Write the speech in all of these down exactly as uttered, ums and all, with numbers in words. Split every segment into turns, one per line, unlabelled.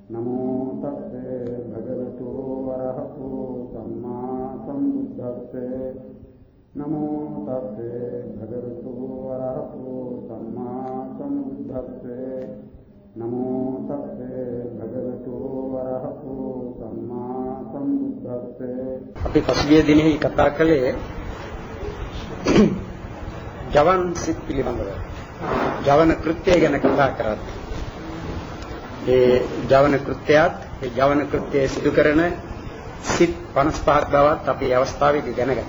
नमो तस्से भगवतो अरहतो सम्मा सम्बुद्धस्से नमो तस्से भगवतो अरहतो सम्मा सम्बुद्धस्से नमो तस्से भगवतो अरहतो सम्मा सम्बुद्धस्से අපි පසුගිය දිනෙහි කතා කළේ ජවන් සිත් පිළිබඳව ජවන කෘත්‍යය ගැන කතා කරත් ඒ ජවන කෘත්‍යයත් ඒ ජවන කෘත්‍යය සිදු කරන සිත් පනස් පහක් බවත් අපි අවස්ථාවේදී දැනගත්තා.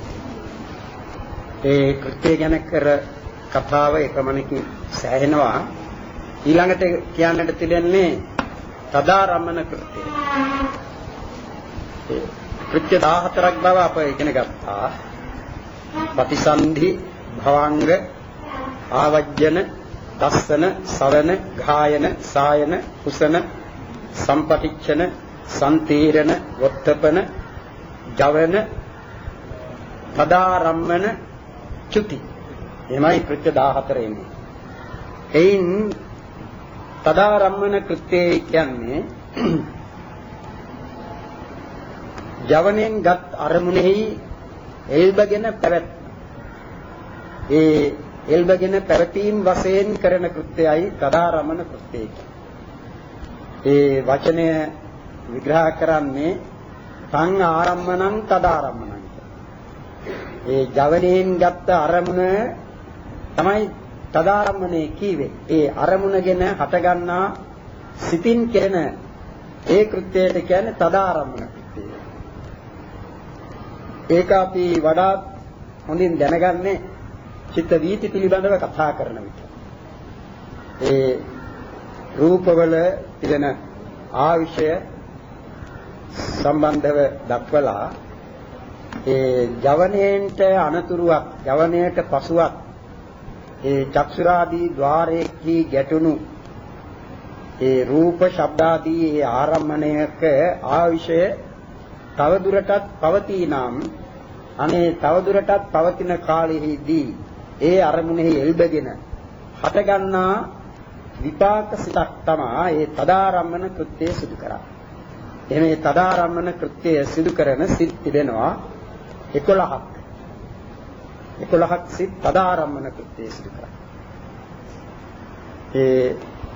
ඒ කෘත්‍යය ගැන කර කතාව එකමණකින් සෑහෙනවා. ඊළඟට කියන්නට තිබෙන්නේ තදාරම්මන කෘත්‍යය. ඒ කෘත්‍ය දහහතරක් බව අප ඉගෙන ගත්තා. ප්‍රතිසන්ධි, භවංග, ආවජ්ජන, දස්සන, සවන, ගායන, සායන, කුසන, සම්පටිච්ඡන, සම්තීරණ, වොත්තපන, ජවන, තදාරම්මන, චුති. එමයි කෘත්‍ය දහහතර එන්නේ. එයින් තදාරම්මන කෘත්‍යය කියන්නේ ජවණෙන් ගත් අරමුණෙහි එල්බගෙන පැවැත් ඒ එල්බගෙන පැවතීම් වශයෙන් කරන කෘත්‍යයයි තදාරම්මන කෘත්‍යය. ඒ වචනය විග්‍රහ කරන්නේ තං ආරම්මණං තදාරම්මණං. ඒ ජවණෙන් ගත්ත අරමුණ තමයි තදාරම්මනේ කීවේ. ඒ අරමුණගෙන හටගන්නා සිතින් කෙරෙන ඒ කෘත්‍යයට කියන්නේ තදාරම්මන කෘත්‍යය. ඒක අපි වඩාත් හොඳින් දැනගන්නේ චිත්ත වීති පිළිබඳව කතා කරන විට. ඒ රූපවල තිබෙන ආවිෂය සම්බන්ධව දක්වලා ඒ ජවණයට අනතුරුවක් ජවණයට පසුවක් ඒ චක්ෂුරාදී ద్వාරයේ ගැටුණු ඒ රූප ශබ්දාදී ඒ ආරම්මණයක ආවිෂය තවදුරටත් පවතිනම් අනේ තවදුරටත් පවතින කාලෙහිදී ඒ අරමුණෙහි එල්බගෙන හටගන්නා විපාක සිතක් තමයි ඒ තදාරම්මන කෘත්‍යය සිදු කරන්නේ. එහෙනම් මේ තදාරම්මන කෘත්‍යය සිදු කරන සිත් තිබෙනවා එකොළහක්. එකොළහක් සිත් තදාරම්මන කෘත්‍යය සිදු කරන්නේ. ඒ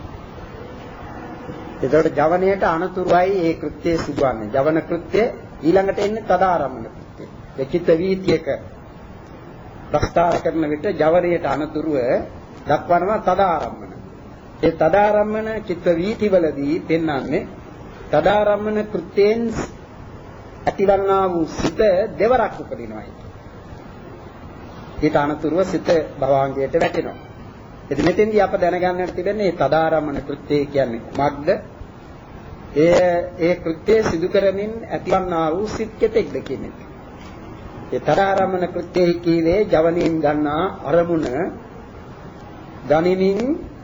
ඒකට ජවණයට අනතුරුයි ඒ කෘත්‍යය සිදුවන්නේ. ජවන කෘත්‍යය ඊළඟට එන්නේ තදාරම්මන කෘත්‍යය. ඒ චිත්ත වීතියක ප්‍රස්තාර කරන විට ජවණයට අනතුරුව දක්වනවා තදාරම්මන. ඒ තදාරම්මන චිත්ත වීතිවලදී පෙන්වන්නේ තදාරම්මන කෘත්‍යයෙන් ඇතිවන්නා වූ සිත දෙවරක් උපදිනවායි. ඊට අනතුරුව සිත භවංගයට වැටෙනවා. ඉතින් මෙතෙන්දී අප දැනගන්නට තිබෙන්නේ මේ තදාරම්මන කෘත්‍යය කියන්නේ මොකක්ද? ඒ ඒ කෘත්‍යය සිදු කරමින් ඇතිවන්නා වූ සිත් කෙතෙක්ද කියන එක. ඒ තදාරම්මන කෘත්‍යය කීවේ ජවණයෙන් ගන්නා අරමුණ ගනිමින්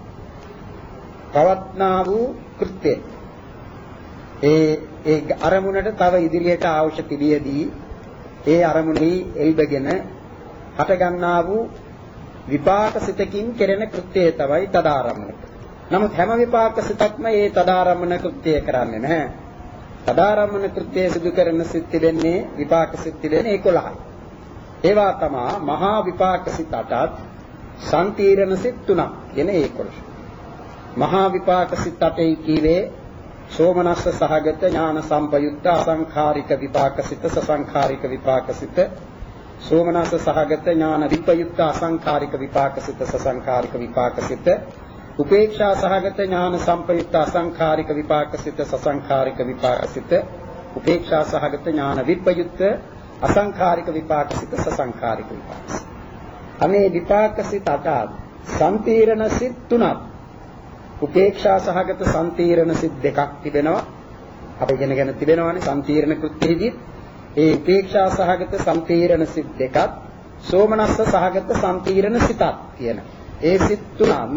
පවත්නා වූ කෘත්‍යය. ඒ ඒ අරමුණට තව ඉදිරියට අවශ්‍ය තිබියදී ඒ අරමුණෙහි එල්බගෙන හට ගන්නා වූ විපාක සිතකින් කෙරෙන කෘත්‍යය තමයි තදාරම්මන. නමුත් හැම විපාක සිතක්ම ඒ තදාරම්මන කෘත්‍යය කරන්නේ නැහැ. තදාරම්මන කෘත්‍යය සිදු කරන සිත් තිබෙන්නේ විපාක සිත් තිබෙන්නේ එකොළහයි. ඒවා තමයි මහා විපාක සිත් අටත් සම්තීරණ සිත් තුනක් කියන එකොළහ. මහා විපාක සිත් අටේ කීවේ සෝමනස්ස සහගත ඥාන සම්පයුක්ත අසංඛාරික විපාක සිත සසංඛාරික විපාක සිත සෝමනස්ස සහගත ඥාන විපයුක්ත අසංඛාරික විපාක සිත සසංඛාරික විපාක සිත උපේක්ෂා සහගත ඥාන සම්පයුක්ත අසංඛාරික විපාක සිත සසංඛාරික විපාක සිත උපේක්ෂා සහගත ඥාන විපයුක්ත අසංඛාරික විපාක සිත සසංඛාරික විපාක සිත. අනේ විපාක සිත අට සම්තීරණ සිත් තුනක් උපේක්ෂා සහගත සම්තීරණ සිත් දෙකක් තිබෙනවා. අපි ඉගෙනගෙන තිබෙනවානේ සම්තීරණ කෘත්‍යෙහිදී ඒ උපේක්ෂා සහගත සම්තීරණ සිත් දෙකක් සෝමනස්ස සහගත සම්තීරණ සිතක් කියන ඒ සිත් තුනම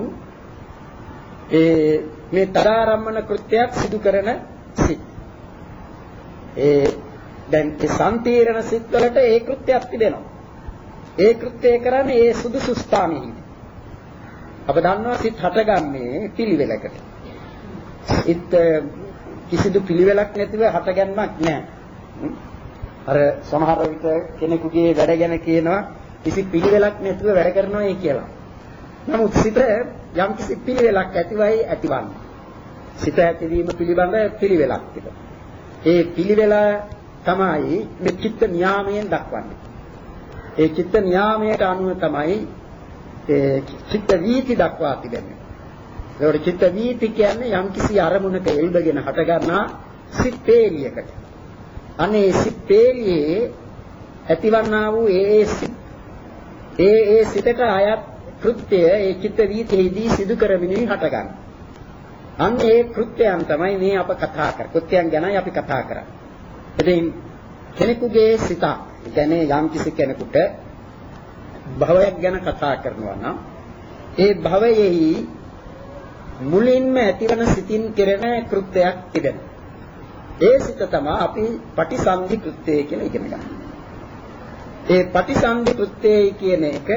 ඒ මේ තදාරම්මන කෘත්‍යයක් සිදු කරන සිත්. ඒ දැන් ඒ සම්තීරණ සිත් වලට ඒ කෘත්‍යයක් තිබෙනවා. ඒ කෘත්‍යය කරන්නේ ඒ සුදුසු ස්ථානෙහිදී. අප දන්නවා සිත් හටගන්නේ පිළිවෙලකට. සිත් කිසිදු පිළිවෙලක් නැතිව හටගන්නක් නැහැ. අර සමහර විට කෙනෙකුගේ වැඩ ගැන කියනවා කිසි පිළිවෙලක් නැතිව වැඩ කරනවායි කියලා. නමුත් සිත යම් කිසි පිළිවෙලක් ඇතිවයි ඇතිවන්නේ. සිත ඇතිවීම පිළිබඳ පිළිවෙලක් තිබෙනවා. ඒ පිළිවෙල තමයි මේ චිත්ත නියාමයෙන් දක්වන්නේ. ඒ චිත්ත නියාමයට අනුව තමයි ඒ චිත්ත වීති දක්වා තිබෙන්නේ. ඒකට චිත්ත වීති කියන්නේ යම් කිසි අරමුණක එල්බගෙන හට ගන්නා සිත් පේලියකට. අනේ සිත් පේලියේ ඇතිවන්නා වූ ඒ සිත් ඒ ඒ සිතට අයත් කෘත්‍ය ඒ චිත්ත වීතියේදී සිදු කරමිනුයි හටගන්නේ. අන්න ඒ කෘත්‍යයන් තමයි මේ අප කතා කර. කෘත්‍යයන් ගැනයි අපි කතා කරන්නේ. ඉතින් කෙනෙකුගේ සිත, කියන්නේ යම් කිසි කෙනෙකුට භවයක් ගැන කතා කරනවා නම් ඒ භවයේහි මුලින්ම ඇතිවන සිතින් කෙරෙන කෘත්‍යයක් තිබෙනවා. ඒ සිත තමයි අපි පටිසන්ධි කෘත්‍යය කියලා ඉගෙන ගන්න. ඒ පටිසන්ධි කෘත්‍යය කියන එක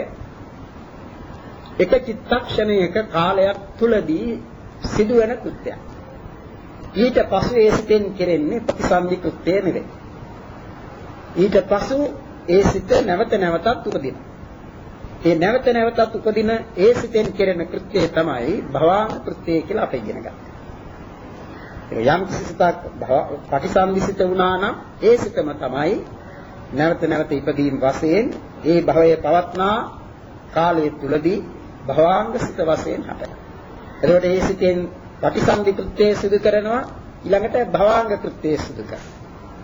එක චිත්තක්ෂණයක කාලයක් තුලදී සිදුවෙන කෘත්‍යයක්. ඊට පසු ඒ සිතෙන් කෙරෙන්නේ ප්‍රතිසන්දි කෘත්‍යය නෙවෙයි. ඊට පසු ඒ සිත නැවත නැවතත් උපදිනවා. ඒ නැවත නැවතත් උපදින ඒ සිතෙන් කෙරෙන කෘත්‍යය තමයි භවාංග කෘත්‍යය කියලා අපි ඉගෙන ගන්නවා. ඒ යම් සිතක් ප්‍රතිසන්දි සිත වුණා නම් ඒ සිතම තමයි නැවත නැවත ඉපදීම වශයෙන් ඒ භවයේ පවත්නා කාලය තුලදී භවාංග සිත වශයෙන් හටගන්නවා. එතකොට ඒ සිතෙන් ප්‍රතිසන්දි කෘත්‍යය සිදු කරනවා, ඊළඟට භවාංග කෘත්‍යය සිදු කරනවා.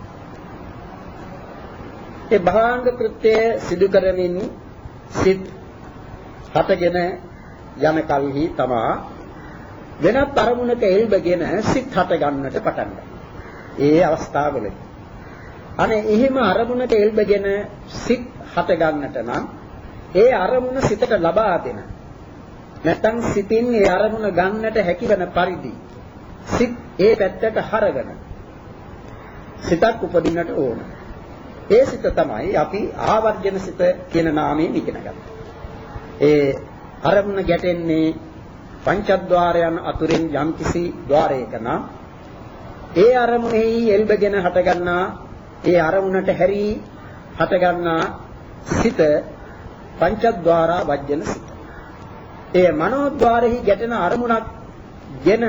ඒ භවාංග කෘත්‍යය සිදු කරමින් සිත් හටගෙන යන කල්හි තමා වෙනත් අරමුණක එල්බගෙන සිත් හට ගන්නට පටන් ගන්නවා. ඒ අවස්ථාවවලදී අනේ එහෙම අරමුණක එල්බගෙන සිත් හට ගන්නට නම් ඒ අරමුණ සිතට ලබා දෙන නැත්නම් සිතින් ඒ අරමුණ ගන්නට හැකිවන පරිදි සිත් ඒ පැත්තට හරගෙන සිතක් උපදින්නට ඕන. ඒ සිත තමයි අපි ආවර්ජන සිත කියන නාමයෙන් ඉගෙන ගන්න. ඒ අරමුණ ගැටෙන්නේ පංචද්වාරයන් අතුරින් යම්කිසි ద్వාරයක නම් ඒ අරමුණෙහි එල්බගෙන හටගන්නා ඒ අරමුණට හැරී හටගන්නා සිත පංචද්වාරා වජ්ජන සිත. ඒ මනෝද්වාරෙහි ගැටෙන අරමුණක් ගෙන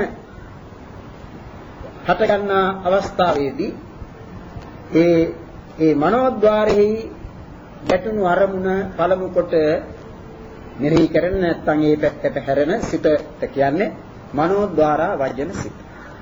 හටගන්නා අවස්ථාවේදී ඒ ඒ මනෝද්වාරෙහි ගැටුණු අරමුණ පළමු කොට මෙහි කරන නැත්නම් ඒ පැත්තට හැරෙන සිතට කියන්නේ මනෝද්වාරා වජ්ජන සිත.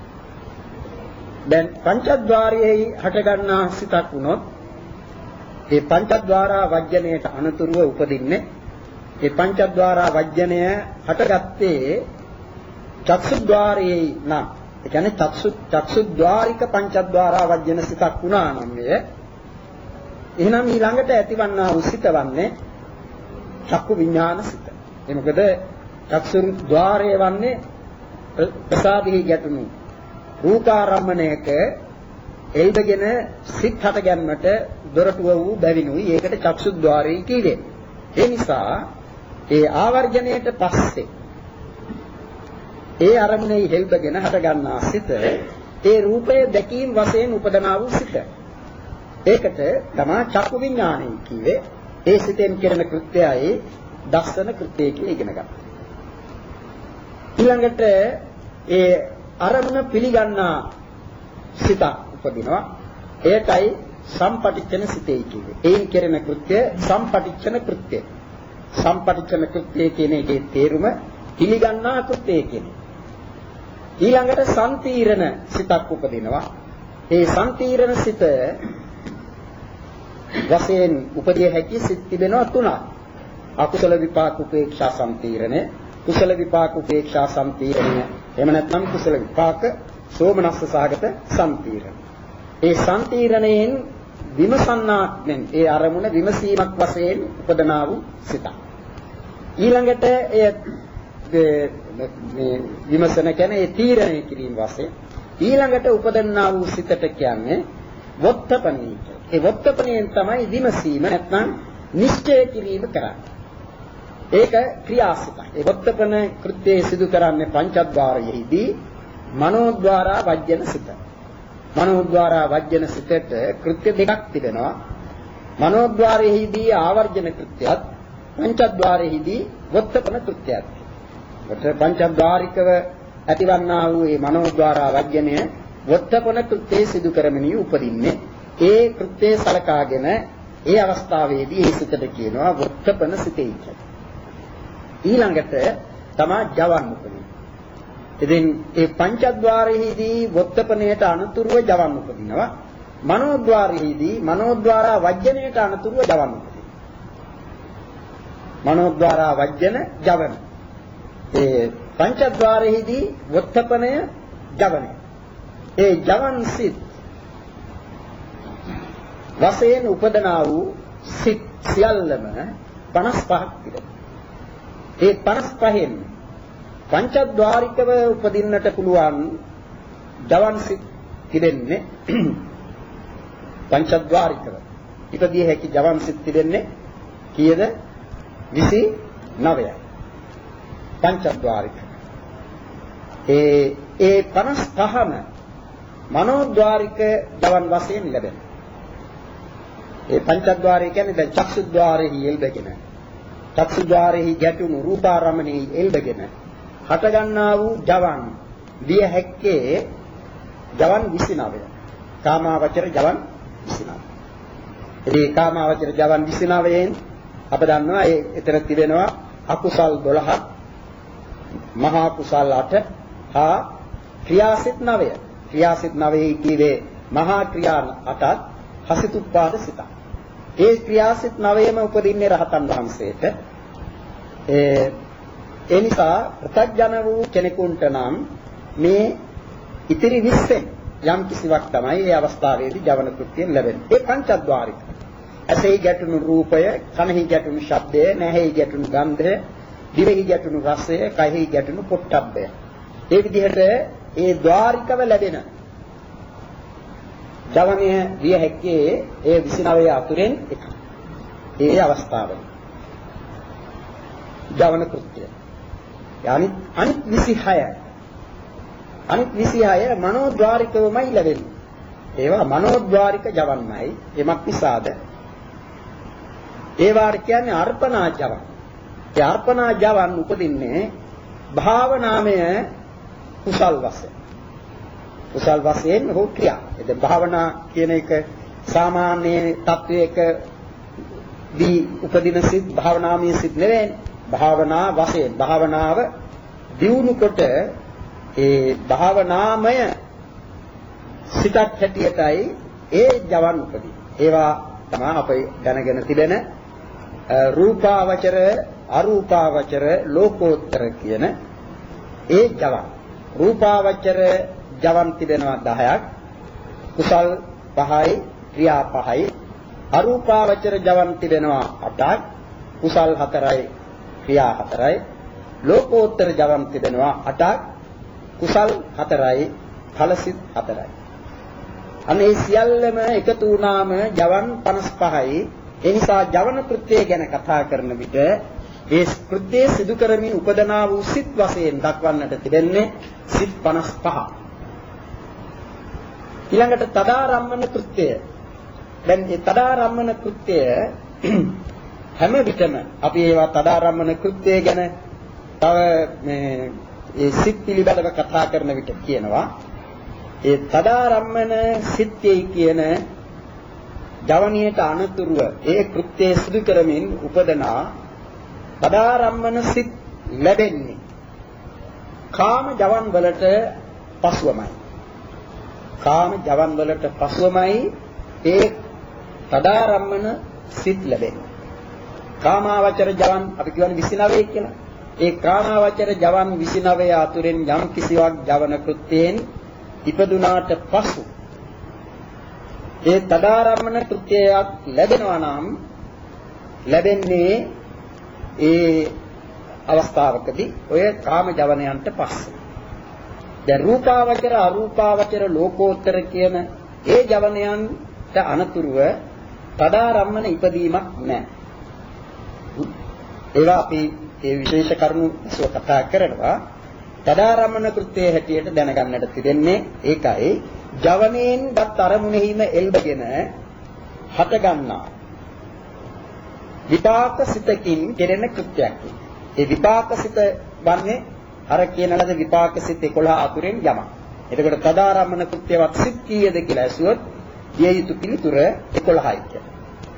දැන් පංචද්වාරයේහි හටගන්නා සිතක් වුණොත් ඒ පංචද්වාරා වජ්ජනයට අනුතුරුව උපදින්නේ ඒ පංචද්වාරා වජ්ජනය හටගත්තේ චක්සුද්වාරයේ නම් ඒ කියන්නේ චක්සු චක්සුද්වාරික පංචද්වාරා වජ්ජන සිතක් වුණා නම් එය එහෙනම් ඊළඟට ඇතිවන්නා වූ සිත වන්නේ චක්කු විඥාන සිත. ඒ මොකද චක්සුද්වාරය වන්නේ ප්‍රසාදෙහි ගැටුණු රූපාරම්මණයක එල්බගෙන සිත් හට ගැනීමට දොරටුව වූ බැවිනුයි ඒකට චක්සුද්වාරය කියන්නේ. ඒ නිසා ඒ ආවර්ජණයට පස්සේ ඒ අරමුණේ හෙල්බගෙන හට ගන්නා සිත ඒ රූපය දැකීම වශයෙන් උපදනා වූ සිත. ඒකට තමයි චක්කු විඥානය කියේ. ඒ සිතෙන් කරන කෘත්‍යයයි දස්සන කෘත්‍යය කියලා ඉගෙන ගන්න. ඊළඟට ඒ අරමුණ පිළිගන්නා සිත උපදිනවා. ඒකයි සම්පටිච්ඡන සිතේ කියන්නේ. ඒන් කෙරෙන කෘත්‍ය සම්පටිච්ඡන කෘත්‍ය. සම්පටිච්ඡන කෘත්‍ය කියන එකේ තේරුම පිළිගන්නා කෘත්‍ය කියන්නේ. ඊළඟට සම්තීරණ සිතක් උපදිනවා. ඒ සම්තීරණ සිත වශයෙන් උපදිය හැකි සිත් තිබෙනවා තුනක්. අකුසල විපාක උපේක්ෂා සම්තීරණය, කුසල විපාක උපේක්ෂා සම්තීරණය, එහෙම නැත්නම් කුසල විපාක සෝමනස්ස සාගත සම්තීරණය. ඒ සම්තීරණයෙන් විමසන්නාක්ෙන් ඒ අරමුණ විමසීමක් වශයෙන් උපදනා වූ සිතක්. ඊළඟට ඒ මේ විමසන කියන්නේ ඒ තීරණය කිරීම වශයෙන් ඊළඟට උපදන්නා වූ සිතට කියන්නේ වොත්තපණී. ඒ වොත්තපණයෙන් තමයි විමසීම නැත්නම් නිශ්චය කිරීම කරන්නේ. ඒක ක්‍රියාසිතයි. ඒ වොත්තපණ කෘත්‍යය සිදු කරන්නේ පංචද්වාරයේදී මනෝද්වාරා වජ්ජන සිත. මනෝද්වාරා වජ්ජන සිතට කෘත්‍ය දෙකක් තිබෙනවා. මනෝද්වාරයේදී ආවර්ජන කෘත්‍යයත් පංචද්වාරයේදී වොත්තපන කෘත්‍යයත්. කොට පංචද්වාරිකව ඇතිවන්නා වූ මේ මනෝද්වාරා වජ්ජනය වොත්තපන කෘත්‍යයේ සිදු කරමිනි උපදින්නේ. ඒ කෘත්‍යය සලකාගෙන ඒ අවස්ථාවේදී ඒ සිතට කියනවා වොත්තපන සිතේ කියලා. ඊළඟට තමා ජවන් උපදින්නේ. ඉතින් ඒ පංචද්වාරයේදී වොත්තපනයට අනුතුරුව ජවන් උපදිනවා. මනෝද්වාරයේදී මනෝද්වාරා වජ්ජනයට අනුතුරුව ජවන් උපදිනවා. මනෝද්වාරා වජ්ජන ජවන. ඒ පංචද්වාරයේදී වොත්තපනය ජවනය. ඒ ජවන් සිත් වශයෙන් උපදනා වූ සිත් සියල්ලම පනස් පහක් තිබෙනවා. ඒ පනස් පහෙන් පංචද්වාරිකව උපදින්නට පුළුවන් ජවන් සිත් තිබෙන්නේ පංචද්වාරිකව. ඉපදී හැකි ජවන් සිත් තිබෙන්නේ කීයද? විසි නවයයි. පංචද්වාරික. ඒ ඒ පනස් පහම මනෝද්වාරික ජවන් වශයෙන් ලැබෙනවා. ඒ පංචද්වාරය කියන්නේ දැන් චක්සුද්වාරෙහි එල්බගෙන. චක්සුද්වාරෙහි ගැටුණු රූපාරම්මණෙහි එල්බගෙන හට ගන්නා වූ ජවන් දිය හැක්කේ ජවන් විසි නවය. කාමාවචර ජවන් විසි නවය. ඒ කාමාවචර ජවන් විසි නවයෙන් අප දන්නවා ඒ එතන තිබෙනවා අකුසල් දොළහක්, මහා කුසල් අට හා ක්‍රියාසිත නවය. ක්‍රියාසිත නවයේ කීවේ මහා ක්‍රියා අටත් හසිතුප්පාද සිතක්. ඒ ක්‍රියාසිත නවයම උපදින්නේ රහතන් වහන්සේට. ඒ ඒ නිසා ප්‍රත්‍යඥ වූ කෙනෙකුට නම් මේ ඉතිරි විස්සෙන් යම් කිසිවක් තමයි මේ අවස්ථාවේදී ජවන කෘත්‍යයෙන් ලැබෙන්නේ. ඒ පංචද්වාරික. ඇසෙහි ගැටුණු රූපය, කනෙහි ගැටුණු ශබ්දය, නැහෙහි ගැටුණු ගන්ධය, දිවෙහි ගැටුණු රසය, කයෙහි ගැටුණු පොට්ටබ්බය. ඒ විදිහට ඒ ద్వාරිකව ලැබෙන ජවනය විය හැක්කේ ඒ විසි නවය අතුරෙන් එක. ඒ අවස්ථාවල ජවන කෘත්‍යය. යනි අනිත් විසි හය අනිත් විසි හය මනෝද්වාරිකවමයි ලැබෙන්නේ. ඒවා මනෝද්වාරික ජවන්මයි. එමත් නිසාද ඒවාට කියන්නේ අර්පණා ජවන්. ඒ අර්පණා ජවන් උපදින්නේ භාවනාමය කුසල් වශයෙන්. කුසල් වශයෙන් හෝ ක්‍රියා. ඒ භාවනා කියන එක සාමාන්‍ය තත්වයක දී උපදින සිත් භාවනාමය සිත් නෙවෙයි. භාවනා වශයෙන් භාවනාව දියුණු කොට ඒ භාවනාමය සිතක් හැටියටයි ඒ ජවන් උපදී. ඒවා තමයි අපි දැනගෙන තිබෙන රූපාවචර, අරූපාවචර, ලෝකෝත්තර කියන ඒ ජවන්. රූපාවචර ජවන් තිබෙනවා දහයක්. කුසල් පහයි, ක්‍රියා පහයි. අරූපාවචර ජවන් තිබෙනවා අටක්. කුසල් හතරයි, ක්‍රියා හතරයි. ලෝකෝත්තර ජවන් තිබෙනවා අටක්. කුසල් හතරයි, ඵලසිත හතරයි. අනේ සියල්ලම එකතු වුණාම ජවන් පනස් පහයි. ඒ නිසා ජවන කෘත්‍යය ගැන කතා කරන විට ඒ කෘත්‍යය සිදු කරමින් උපදනා වූ සිත් වශයෙන් දක්වන්නට තිබෙන්නේ සිත් පනස් පහ. ඊළඟට තදාරම්මන කෘත්‍යය. දැන් මේ තදාරම්මන කෘත්‍යය හැම විටම අපි ඒවා තදාරම්මන කෘත්‍යය ගැන තව මේ ඒ සිත් පිළිබඳව කතා කරන විට කියනවා ඒ තදාරම්මන සිත්යයි කියන ජවනියට අනුතුරුව ඒ කෘත්‍යය සිදු කරමින් උපදනා තදාරම්මන සිත් ලැබෙන්නේ කාම ජවන් වලට පසුවමයි. කාම ජවන් වලට පසුවමයි ඒ තදාරම්මන සිත් ලැබෙන්නේ. කාමාවචර ජවන් අපි කියන්නේ විසි නවය කියලා. ඒ කාමාවචර ජවන් විසි නවය අතුරෙන් යම් කිසිවක් ජවන කෘත්‍යයෙන් ඉපදුනාට පසු ඒ තදාරම්මන කෘත්‍යයක් ලැබෙනවා නම් ලැබෙන්නේ ඒ අවස්ථාවකදී ඔය කාම ජවනයන්ට පස්සේ. දැන් රූපාවචර, අරූපාවචර, ලෝකෝත්තර කියන ඒ ජවනයන්ට අනතුරුව තදාරම්මන ඉපදීමක් නැහැ. ඒවා අපි ඒ විශේෂ කරුණු විශ්ව කතා කරනවා. තදාරම්මන කෘත්‍යයේ හැටියට දැනගන්නට තිබෙන්නේ ඒකයි ජවනයෙන් ගත් අරමුණෙහිම එල්බගෙන හට ගන්නා විපාක සිතකින් කෙරෙන කෘත්‍යයක්. ඒ විපාක සිත වන්නේ අර කියන ලද විපාක සිත එකොළහ අතුරෙන් යමක්. එතකොට තදාරම්මන කෘත්‍යවත් සිත් කීයද කියලා ඇසුවොත් දිය යුතු පිළිතුර එකොළහයි කියලා.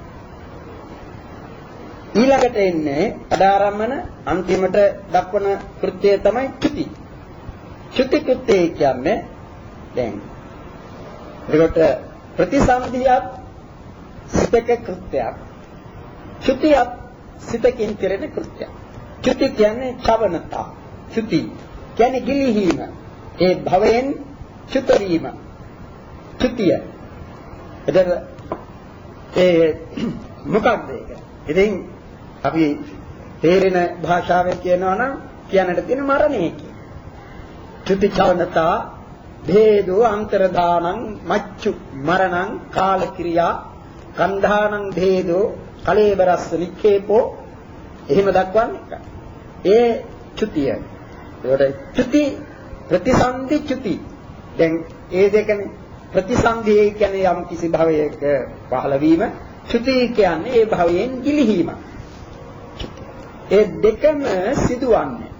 ඊළඟට එන්නේ තදාරම්මන අන්තිමට දක්වන කෘත්‍යය තමයි චුති. චුති කෘත්‍යය කියන්නේ දැන් එතකොට ප්‍රතිසන්දියත් සිතක කෘත්‍යයක්. චුතියත් සිතකින් කෙරෙන කෘත්‍යයක්. චුති කියන්නේ චවනතා. චුති කියන්නේ ගිලිහීම. ඒ භවයෙන් චුත වීම. චුතිය. එතන ඒ මොකක්ද ඒක? ඉතින් අපි තේරෙන භාෂාවෙන් කියනවා නම් කියන්නට තියෙන මරණය කියන. චුති චවනතා භේදෝ අන්තරදානං මච්චු මරණං කාල ක්‍රියා කන්ධානං භේදෝ කලේබරස්ස නික්කේපෝ එහෙම දක්වන්නේ. ඒ චුතිය. ඒකට චුති ප්‍රතිසන්දි චුති. දැන් ඒ දෙකනේ ප්‍රතිසන්දිය කියන්නේ යම් කිසි භවයක පහළ වීම, චුති කියන්නේ ඒ භවයෙන් ගිලිහීම. ඒ දෙකම සිදුවන්නේ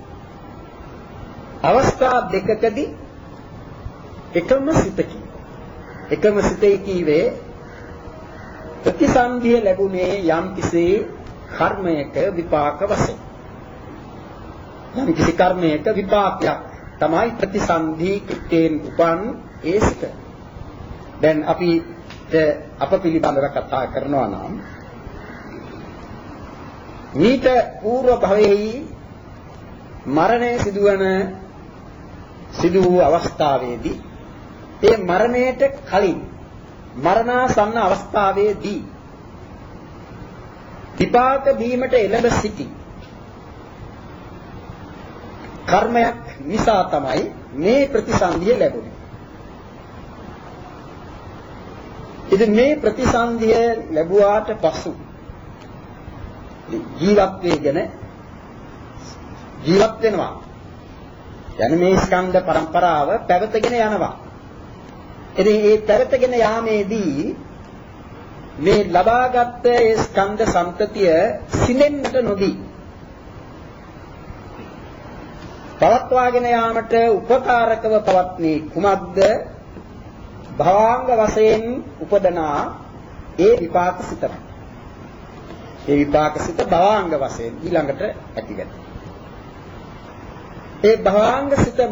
අවස්ථා දෙකකදී එකම සිතකින්. එකම සිතේ කීවේ ප්‍රතිසන්දිය ලැබුණේ යම් කිසි කර්මයක විපාක වශයෙන්. යම් කිසි කර්මයක විපාකයක් තමයි ප්‍රතිසන්දි කෘත්‍යයෙන් උපන් ඒ සිත. දැන් අපි අප පිළිබඳව කතා කරනවා නම් මීට పూర్ව භවයේ මරණය සිදුවන සිදු වූ අවස්ථාවේදී ඒ මරණයට කලින් මරණාසන්න අවස්ථාවේදී විපාක දීමට එළඹ සිටි කර්මයක් නිසා තමයි මේ ප්‍රතිසන්දිය ලැබුණේ. ඉතින් මේ ප්‍රතිසන්දිය ලැබුවාට පසු ජීවත් වෙගෙන ජීවත් වෙනවා. යන්නේ මේ ස්කන්ධ පරම්පරාව පැවතගෙන යනවා. ඉතින් මේ පැවතගෙන යාමේදී මේ ලබාගත් ඒ ස්කන්ධ සම්පතිය සිනෙන්නට නොදී පවත්වාගෙන යාමට උපකාරකව පවත්නේ කුමක්ද? භවාංග වශයෙන් උපදනා ඒ විපාක සිතයි. ඒ විපාක සිත භවාංග වශයෙන් ඊළඟට ඇතිවෙන. ඒ භවාංග සිතම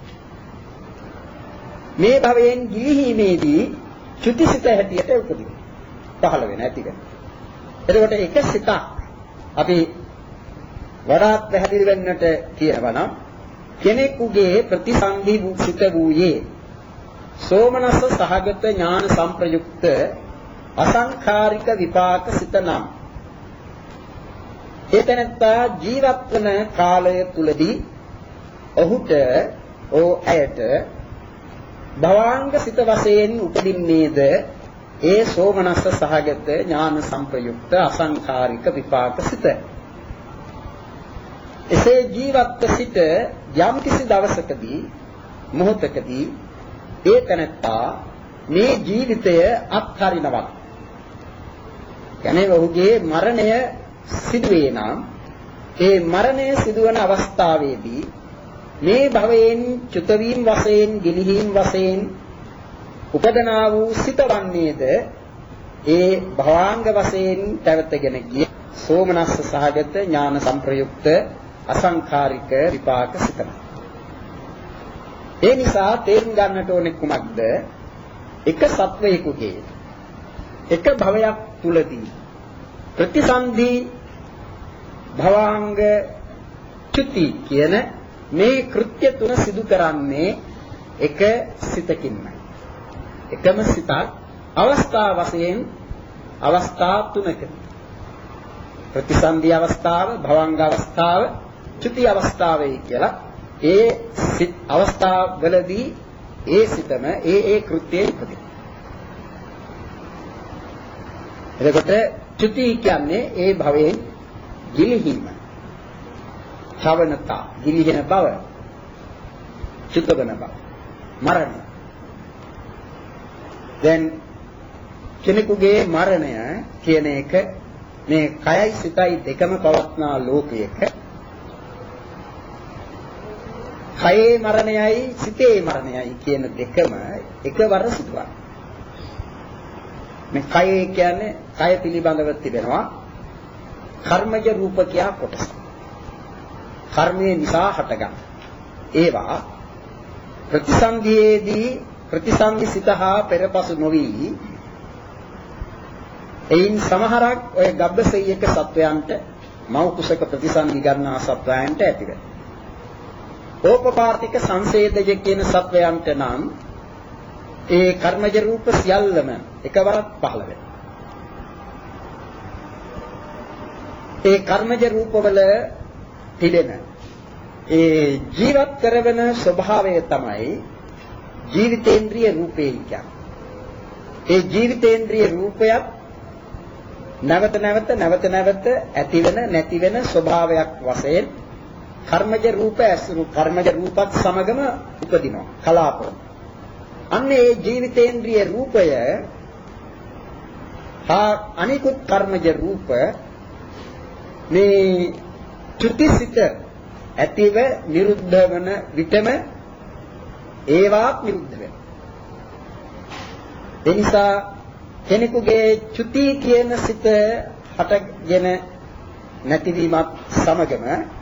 මේ භවයෙන් ගිලිහීමේදී චුතිසිත හැටියට උපදින. පහළ වෙන ඇතිවෙන. එතකොට එක සිතක් අපි වඩාත් පැහැදිලි වෙන්නට කියනවා නම් කෙනෙකුගේ ප්‍රතිසන්දි වූ සිත වූයේ සෝමනස්ස සහගත ඥාන සංප්‍රයුක්ත අසංඛාරික විපාක සිත නම් ඒතනත්තා ජීවත් වන කාලය තුලදී ඔහුට ඕ ඇයට භවාංග සිත වශයෙන් උපදින්නේද ඒ සෝමනස්ස සහගත ඥාන සංප්‍රයුක්ත අසංඛාරික විපාක සිත. එසේ ජීවත්ව සිට යම් කිසි දවසකදී මොහොතකදී ඒ තැනැත්තා මේ ජීවිතය අත්හරිනවා. කියන්නේ ඔහුගේ මරණය සිදුවේ නම් ඒ මරණය සිදුවන අවස්ථාවේදී මේ භවයෙන් චුත වීම වශයෙන් ගිලිහීම් වශයෙන් උපදනා වූ සිත වන්නේද ඒ භවාංග වශයෙන් පැවතගෙන ගිය සෝමනස්ස සහගත ඥාන සංප්‍රයුක්ත අසංඛාරික විපාක සිතයි. ඒ නිසා තේරුම් ගන්නට ඕනේ කුමක්ද? එක සත්වයකගේ එක භවයක් තුලදී ප්‍රතිසන්දි භවාංග චුති කියන මේ කෘත්‍ය තුන සිදු කරන්නේ එක සිතකින්මයි. එකම සිතක් අවස්ථා වශයෙන් අවස්ථා තුනක ප්‍රතිසන්දි අවස්ථාව, භවංග අවස්ථාව, චුති අවස්ථාවයි කියලා ඒ සිත් අවස්ථාවවලදී ඒ සිතම ඒ ඒ කෘත්‍යයේ ඉපදෙනවා. එතකොට චුති කියන්නේ ඒ භවයෙන් ගිලිහීම. ශවනතා ගිලිහෙන බව. චුත වෙන බව. මරණය. දැන් කෙනෙකුගේ මරණය කියන එක මේ කයයි සිතයි දෙකම පවත්නා ලෝකයක කයේ මරණයයි සිතේ මරණයයි කියන දෙකම එකවර සිදුවන. මේ කයේ කියන්නේ කය පිළිබඳව තිබෙනවා කර්මජ රූප කියා කොටස. කර්මයේ නිසා හටගන්න. ඒවා ප්‍රතිසන්දියේදී ප්‍රතිසන්දි සිත හා පෙරපසු නොවි එයින් සමහරක් ඔය ගබ්බසෙය්‍යක සත්වයන්ට මව් කුසක ප්‍රතිසන්දි ගන්නා සත්වයන්ට ඇතිවෙනවා. ඕපපාතික සංසේදජ කියන සත්වයන්ට නම් ඒ කර්මජ රූප සියල්ලම එකවරක් පහළ වෙනවා. ඒ කර්මජ රූපවල තිබෙන ඒ ජීවත් කරවන ස්වභාවය තමයි ජීවිතේන්ද්‍රිය රූපේ කියන්නේ. ඒ ජීවිතේන්ද්‍රිය රූපයත් නැවත නැවත නැවත නැවත ඇතිවෙන නැතිවෙන ස්වභාවයක් වශයෙන් කර්මජ රූප ඇසුරු කර්මජ රූපත් සමගම උපදිනවා කලාපව. අන්න ඒ ජීවිතේන්ද්‍රිය රූපය හා අනිකුත් කර්මජ රූප මේ චුතිසිත ඇතිව නිරුද්ධ වන විටම ඒවාත් නිරුද්ධ වෙනවා. ඒ නිසා කෙනෙකුගේ චුති කියන සිත හටගෙන නැතිවීමත් සමගම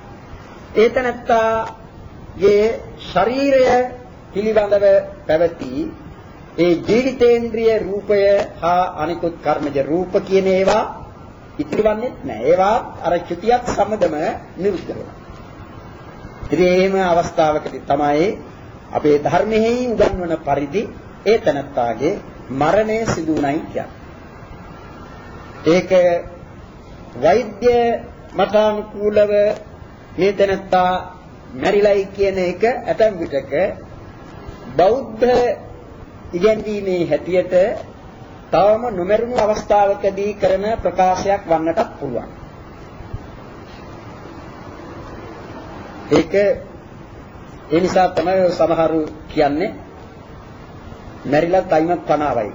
ඒතනත්තාගේ ශරීරය පිළිබඳව පැවති ඒ ජීවිතේන්ද්‍රිය රූපය හා අනිකුත් කර්මජ රූප කියන ඒවා ඉතිරිවන්නේ නැහැ. ඒවා අර චුතියත් සමගම නිරුද්ධ වෙනවා. ඉතින් එහෙම අවස්ථාවකදී තමයි අපේ ධර්මයේ උගන්වන පරිදි ඒ තනත්තාගේ මරණය සිදු වුණයි කියන්නේ. ඒක වෛද්‍ය මතානුකූලව මේ තනත්තා මැරිලයි කියන එක ඇතැම් විටක බෞද්ධ ඉගැන්වීමේ හැටියට තවම නොමරුණු අවස්ථාවකදී කරන ප්‍රකාශයක් වන්නටත් පුළුවන්. ඒක ඒ නිසා තමයි සමහරු කියන්නේ මැරිලා ටයිමක් පනාවයි.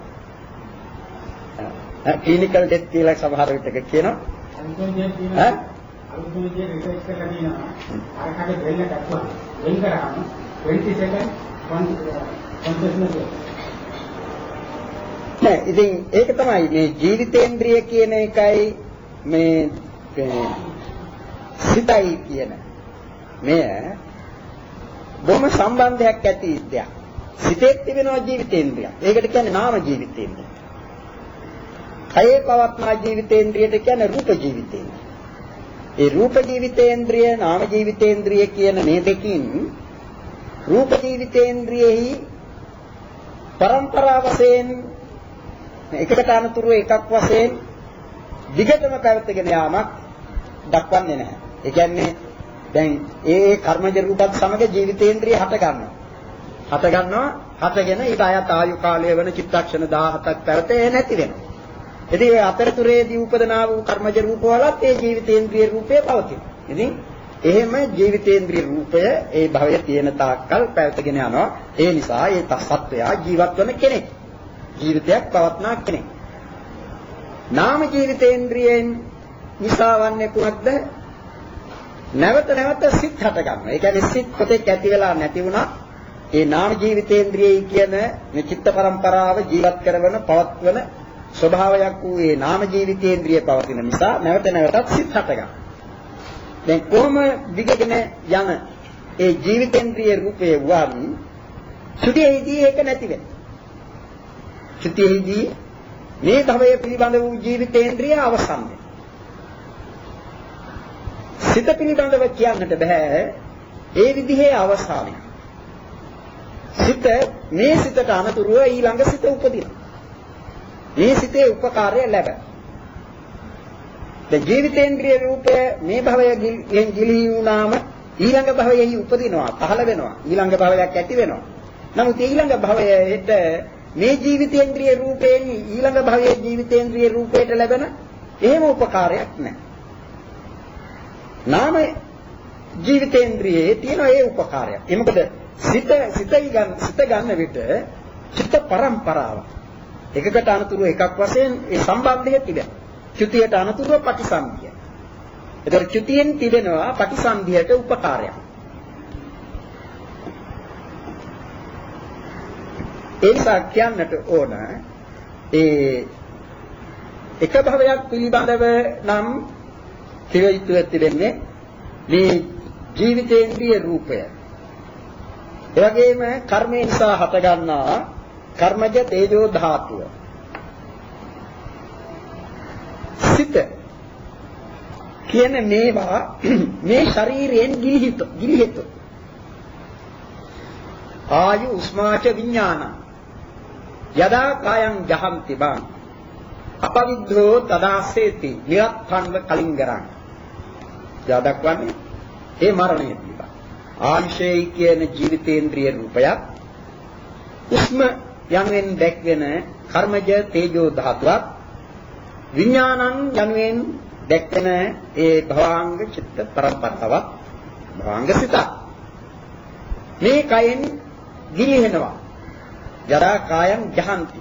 අ ක්ලිනිකල් ඩෙත් කියලා සමහර විටක කියනවා. ඈ අලුතෙන් රිසර්ච් කරලා දිනවා. අරකට බෙල්ල කපුවා. වෙන් කරාම twenty second කොන්සස්නස් නෑ. ඉතින් ඒක තමයි මේ ජීවිතේන්ද්‍රිය කියන එකයි මේ සිතයි කියන මේ බොහොම සම්බන්ධයක් ඇති දෙයක්. සිතේ තිබෙනවා ජීවිතේන්ද්‍රිය. ඒකට කියන්නේ නාම ජීවිතේන්ද්‍රිය. කයේ පවත්නා ජීවිතේන්ද්‍රියට කියන්නේ රූප ජීවිතේන්ද්‍රිය. ඒ රූප ජීවිතේන්ද්‍රිය නාම ජීවිතේන්ද්‍රිය කියන මේ දෙකින් රූප ජීවිතේන්ද්‍රියෙහි පරම්පරා වශයෙන් එකකට අනුතුරු එකක් වශයෙන් දිගටම පැවතගෙන යාමක් දක්වන්නේ නැහැ. ඒ කියන්නේ දැන් ඒ කර්මජ රූපත් සමග ජීවිතේන්ද්‍රිය හට ගන්නවා. හට ගන්නවා හටගෙන ඊට අයත් ආයු කාලය වෙන චිත්තක්ෂණ දහහතක් පැවතේ නැති වෙනවා. ඉතින් ඒ අතරතුරේදී උපදනා වූ කර්මජ රූපවලත් ඒ ජීවිතේන්ද්‍රිය රූපය පවතින. ඉතින් එහෙම ජීවිතේන්ද්‍රිය රූපය ඒ භවයේ තියෙන තාක්කල් පැවතගෙන යනවා. ඒ නිසා ඒ සත්වයා ජීවත් වන කෙනෙක්. ජීවිතයක් පවත්නා කෙනෙක්. නාම ජීවිතේන්ද්‍රියෙන් නිසා වන්නේ කුමක්ද? නැවත නැවත සිත් හට ගන්නවා. ඒ කියන්නේ සිත් කොටෙක් ඇති වෙලා නැති වුණා. ඒ නාම ජීවිතේන්ද්‍රියයි කියන මේ චිත්ත පරම්පරාව ජීවත් කරන පවත්වන ස්වභාවයක් වූ ඒ නාම ජීවිතේන්ද්‍රිය පවතින නිසා නැවත නැවතත් සිත් හට ගන්නවා. දැන් කොහොම දිගගෙන යන ඒ ජීවිතේන්ද්‍රිය රූපේ වන් සුදේදී ඒක නැති වෙනවා. චුතියේදී මේ භවයේ පිළිබඳ වූ ජීවිතේන්ද්‍රිය අවසන් වෙනවා. සිත පිළිබඳව කියන්නට බෑ ඒ විදිහේ අවසානයක්. සිත මේ සිතට අනතුරුව ඊළඟ සිත උපදිනවා. මේ සිතේ උපකාරය ලැබෙන. දැන් ජීවිතේන්ද්‍රිය රූපය මේ භවයෙන් ගිලිහි වුණාම ඊළඟ භවයෙහි උපදිනවා, පහළ වෙනවා. ඊළඟ භවයක් ඇති වෙනවා. නමුත් ඊළඟ භවයට මේ ජීවිතේන්ද්‍රිය රූපයෙන් ඊළඟ භවයේ ජීවිතේන්ද්‍රිය රූපයට ලැබෙන එහෙම උපකාරයක් නැහැ. නාම ජීවිතේන්ද්‍රියේ තියෙන ඒ උපකාරයක්. ඒ මොකද සිත සිත ගන්න සිත ගන්න විට චිත්ත පරම්පරාව එකකට අනතුරු එකක් වශයෙන් ඒ සම්බන්ධය තිබෙනවා. චුතියට අනතුරුව පටිසන්ධිය. ඒතර චුතියෙන් තිබෙනවා පටිසන්ධියට උපකාරයක්. ඒ නිසා කියන්නට ඕන ඒ එක භවයක් පිළිබඳව නම් කිව යුතු තිබෙන්නේ මේ ජීවිතේන්ද්‍රිය රූපය. ඒ වගේම කර්මය නිසා හටගන්නා කර්මජ තේජෝ ධාතුව. සිත කියන මේවා මේ ශරීරයෙන් ගිලිහිත ගිලිහිත ආයු උස්මාච විඥාන යදා කායං ජහන්ති බං අපවිද්ධෝ තදාසේති නිරත්තන්ව කලින්ගරං. යදක්වන්නේ ඒ මරණය පිළිබඳ ආංශේ කියන ජීවිතේන්ද්‍රිය රූපයක් උස්ම යනුවෙන් දැක්වෙන කර්මජ තේජෝ ධාතුවක් විඥානං යනුවෙන් දැක්වෙන ඒ භවාංග චිත්ත පරම්පරාවක් භවාංග සිත මේ කයෙන් ගිලිහෙනවා ජරා කායං ජහන්ති.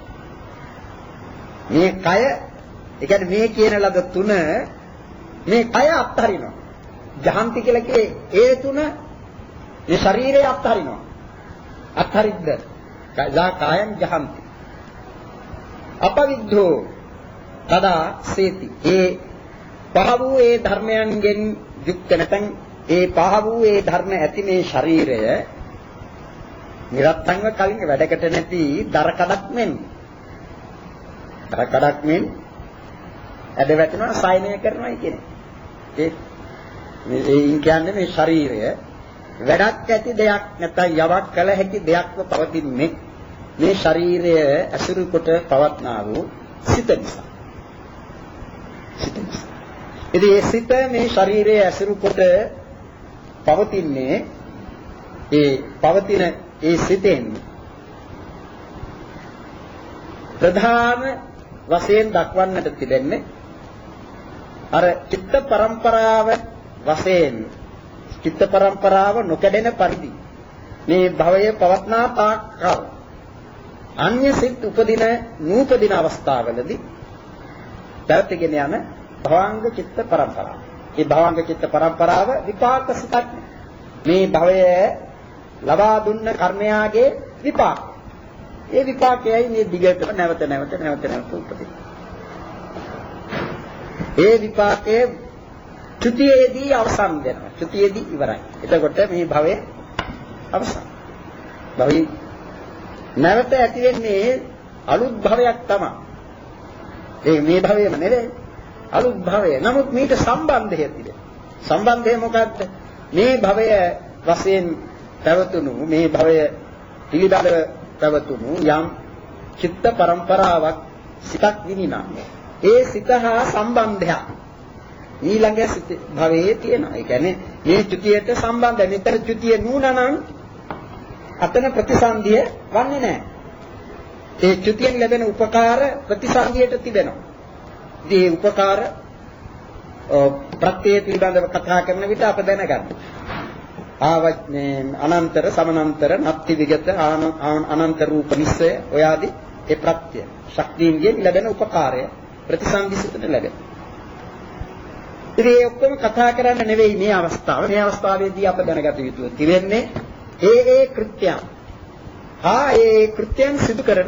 මේ කය ඒ කියන්නේ මේ කියන ලද තුන මේ කය අත්හරිනවා. ජහන්ති කියලා කියේ ඒ තුන මේ ශරීරය අත්හරිනවා. අත්හරිද්ද ජා කායං ජහන්ති. අපවිද්ධෝ තදා සේති. ඒ පහ වූ ඒ ධර්මයන්ගෙන් යුක්ත නැතන් ඒ පහ වූ ඒ ධර්ම ඇති මේ ශරීරය නිරත්තංව කලින් වැඩකට නැති දර කඩක් මෙන් දර කඩක් මෙන් ඇද වැටෙනවා සායනය කරනවා කියන්නේ. ඒ මේ කියන්නේ මේ ශරීරය වැඩක් ඇති දෙයක් නැත්නම් යවක් කළ හැකි දෙයක්ව පවතින්නේ මේ ශරීරය ඇසුරු කොට පවත්නා වූ සිත නිසා. සිත නිසා. ඉතින් මේ සිත මේ ශරීරය ඇසුරු කොට පවතින්නේ ඒ පවතින ඒ සිතෙන් ප්‍රධාන වශයෙන් දක්වන්නට තිබෙන්නේ අර චිත්ත පරම්පරාව වශයෙන් චිත්ත පරම්පරාව නොකඩෙන පරිදි මේ භවයේ පවත්නා තාක්කල් අන්‍ය සිත් උපදින නූපදින අවස්ථාවලදී පැවතගෙන යන භවංග චිත්ත පරම්පරාව. මේ භවංග චිත්ත පරම්පරාව විපාක සිතක්. මේ භවයේ ලබා දුන්න කර්මයාගේ විපාක. ඒ විපාකයයි මේ දිගටම නැවත නැවත නැවත නැවත උපදින. ඒ විපාකයේ චුතියේදී අවසන් වෙනවා. චුතියේදී ඉවරයි. එතකොට මේ භවයේ අවසන්. භවයේ නැවත ඇති වෙන්නේ අලුත් භවයක් තමයි. ඒ මේ භවයේම නෙවෙයි. අලුත් භවය. නමුත් මේට සම්බන්ධය තිබෙනවා. සම්බන්ධය මොකක්ද? මේ භවය වශයෙන් පැවතුණු මේ භවය පිළිබඳව පැවතුණු යම් චිත්ත පරම්පරාවක් සිතක් විනිනා. ඒ සිත හා සම්බන්ධයක් ඊළඟ සිත භවයේ තියෙනවා. ඒ කියන්නේ මේ චුතියට සම්බන්ධයි. මෙතන චුතිය නුනනම් අතන ප්‍රතිසන්දිය වන්නේ නැහැ. ඒ චුතියෙන් ලැබෙන උපකාර ප්‍රතිසන්දියට තිබෙනවා. ඉතින් මේ උපකාර ප්‍රත්‍ය පිළිබඳව කතා කරන විට අප දැනගන්න. ආවඥේ අනන්තර සමනන්තර නත්ති විගත අනන්ත රූප නිස්සය ඔය ආදී ඒ ප්‍රත්‍ය ශක්තියින්ගෙන් ලැබෙන උපකාරය ප්‍රතිසන්දිසිතට ලැබෙන. ඉතින් ඒ ඔක්කොම කතා කරන්න නෙවෙයි මේ අවස්ථාව. මේ අවස්ථාවේදී අප දැනගත යුතු තිබෙන්නේ ඒ ඒ කෘත්‍යයන්. හා ඒ කෘත්‍යයන් සිදු කරන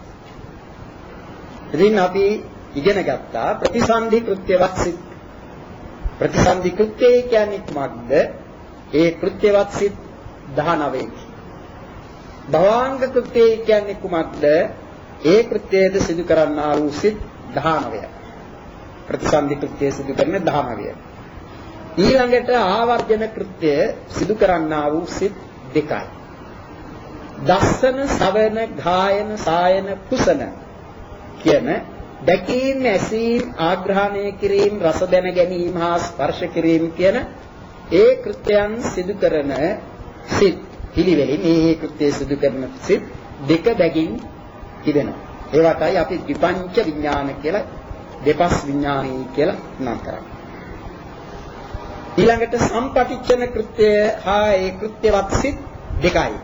ඉතින් අපි ඉගෙන ගත්තා ප්‍රතිසන්දි කෘත්‍යවත් සිත්. ප්‍රතිසන්දි කෘත්‍යය කියන්නේ මොකක්ද? ඒ කෘත්‍යවත් සිත් දහනවයකි. භවාංග කෘත්‍යය කියන්නේ කුමක්ද? ඒ කෘත්‍යයද සිදු කරන්නා වූ සිත් දහනවය. ප්‍රතිසන්දි කෘත්‍යය සිදු කරන දහනවය. ඊළඟට ආවර්ජන කෘත්‍යය සිදු කරන්නා වූ සිත් දෙකයි. දස්සන, සවන, ගායන, සායන, කුසන කියන දැකීම, ඇසීම, ආග්‍රහණය කිරීම, රස දැන ගැනීම හා ස්පර්ශ කිරීම කියන ඒ කෘත්‍යයන් සිදු කරන සිත් පිළිවෙලින් මේ කෘත්‍ය සිදු කරන සිත් දෙක බැගින් තිබෙනවා. ඒවටයි අපි විපංච විඥාන කියලා දෙපස් විඥානයි කියලා නම් කරන්නේ. ඊළඟට සම්පටිච්ඡන කෘත්‍ය හා ඒ කෘත්‍යවත් සිත් දෙකයි.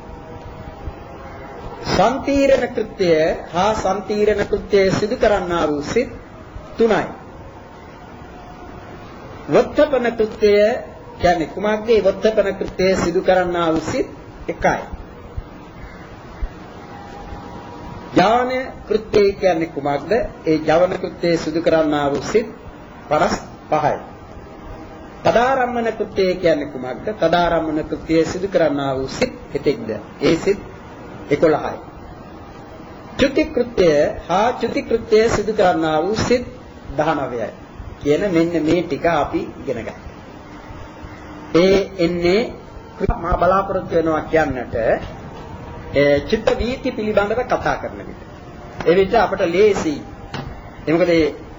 සම්තිරණ කෘත්‍ය හා සම්තිරණ කෘත්‍ය සිදු කරන්නා වූ සිත් තුනයි. වත්තපන කෘත්‍ය කියන්නේ කුමක්ද? වත්තපන කෘත්‍ය සිදු කරන්නා වූ සිත් එකයි. ඥාන කෘත්‍ය කියන්නේ කුමක්ද? ඒ ජවන කෘත්‍ය සිදු කරන්නා වූ සිත් පනස් පහයි. තදාරම්මන කෘත්‍ය කියන්නේ කුමක්ද? තදාරම්මන කෘත්‍ය සිදු කරන්නා වූ සිත් කෙතෙක්ද? ඒ සිත් එකොළහයි. චුති කෘත්‍ය හා චුති කෘත්‍ය සිදු කරන්නා වූ සිත් දහනවයයි. කියන මෙන්න මේ ටික අපි ඉගෙන ගන්න. ඒ එන්නේ මා බලාපොරොත්තු වෙනවා කියන්නට ඒ චිත්ත වීති පිළිබඳව කතා කරන විට. ඒ විට අපට ලේසි. ඒ මොකද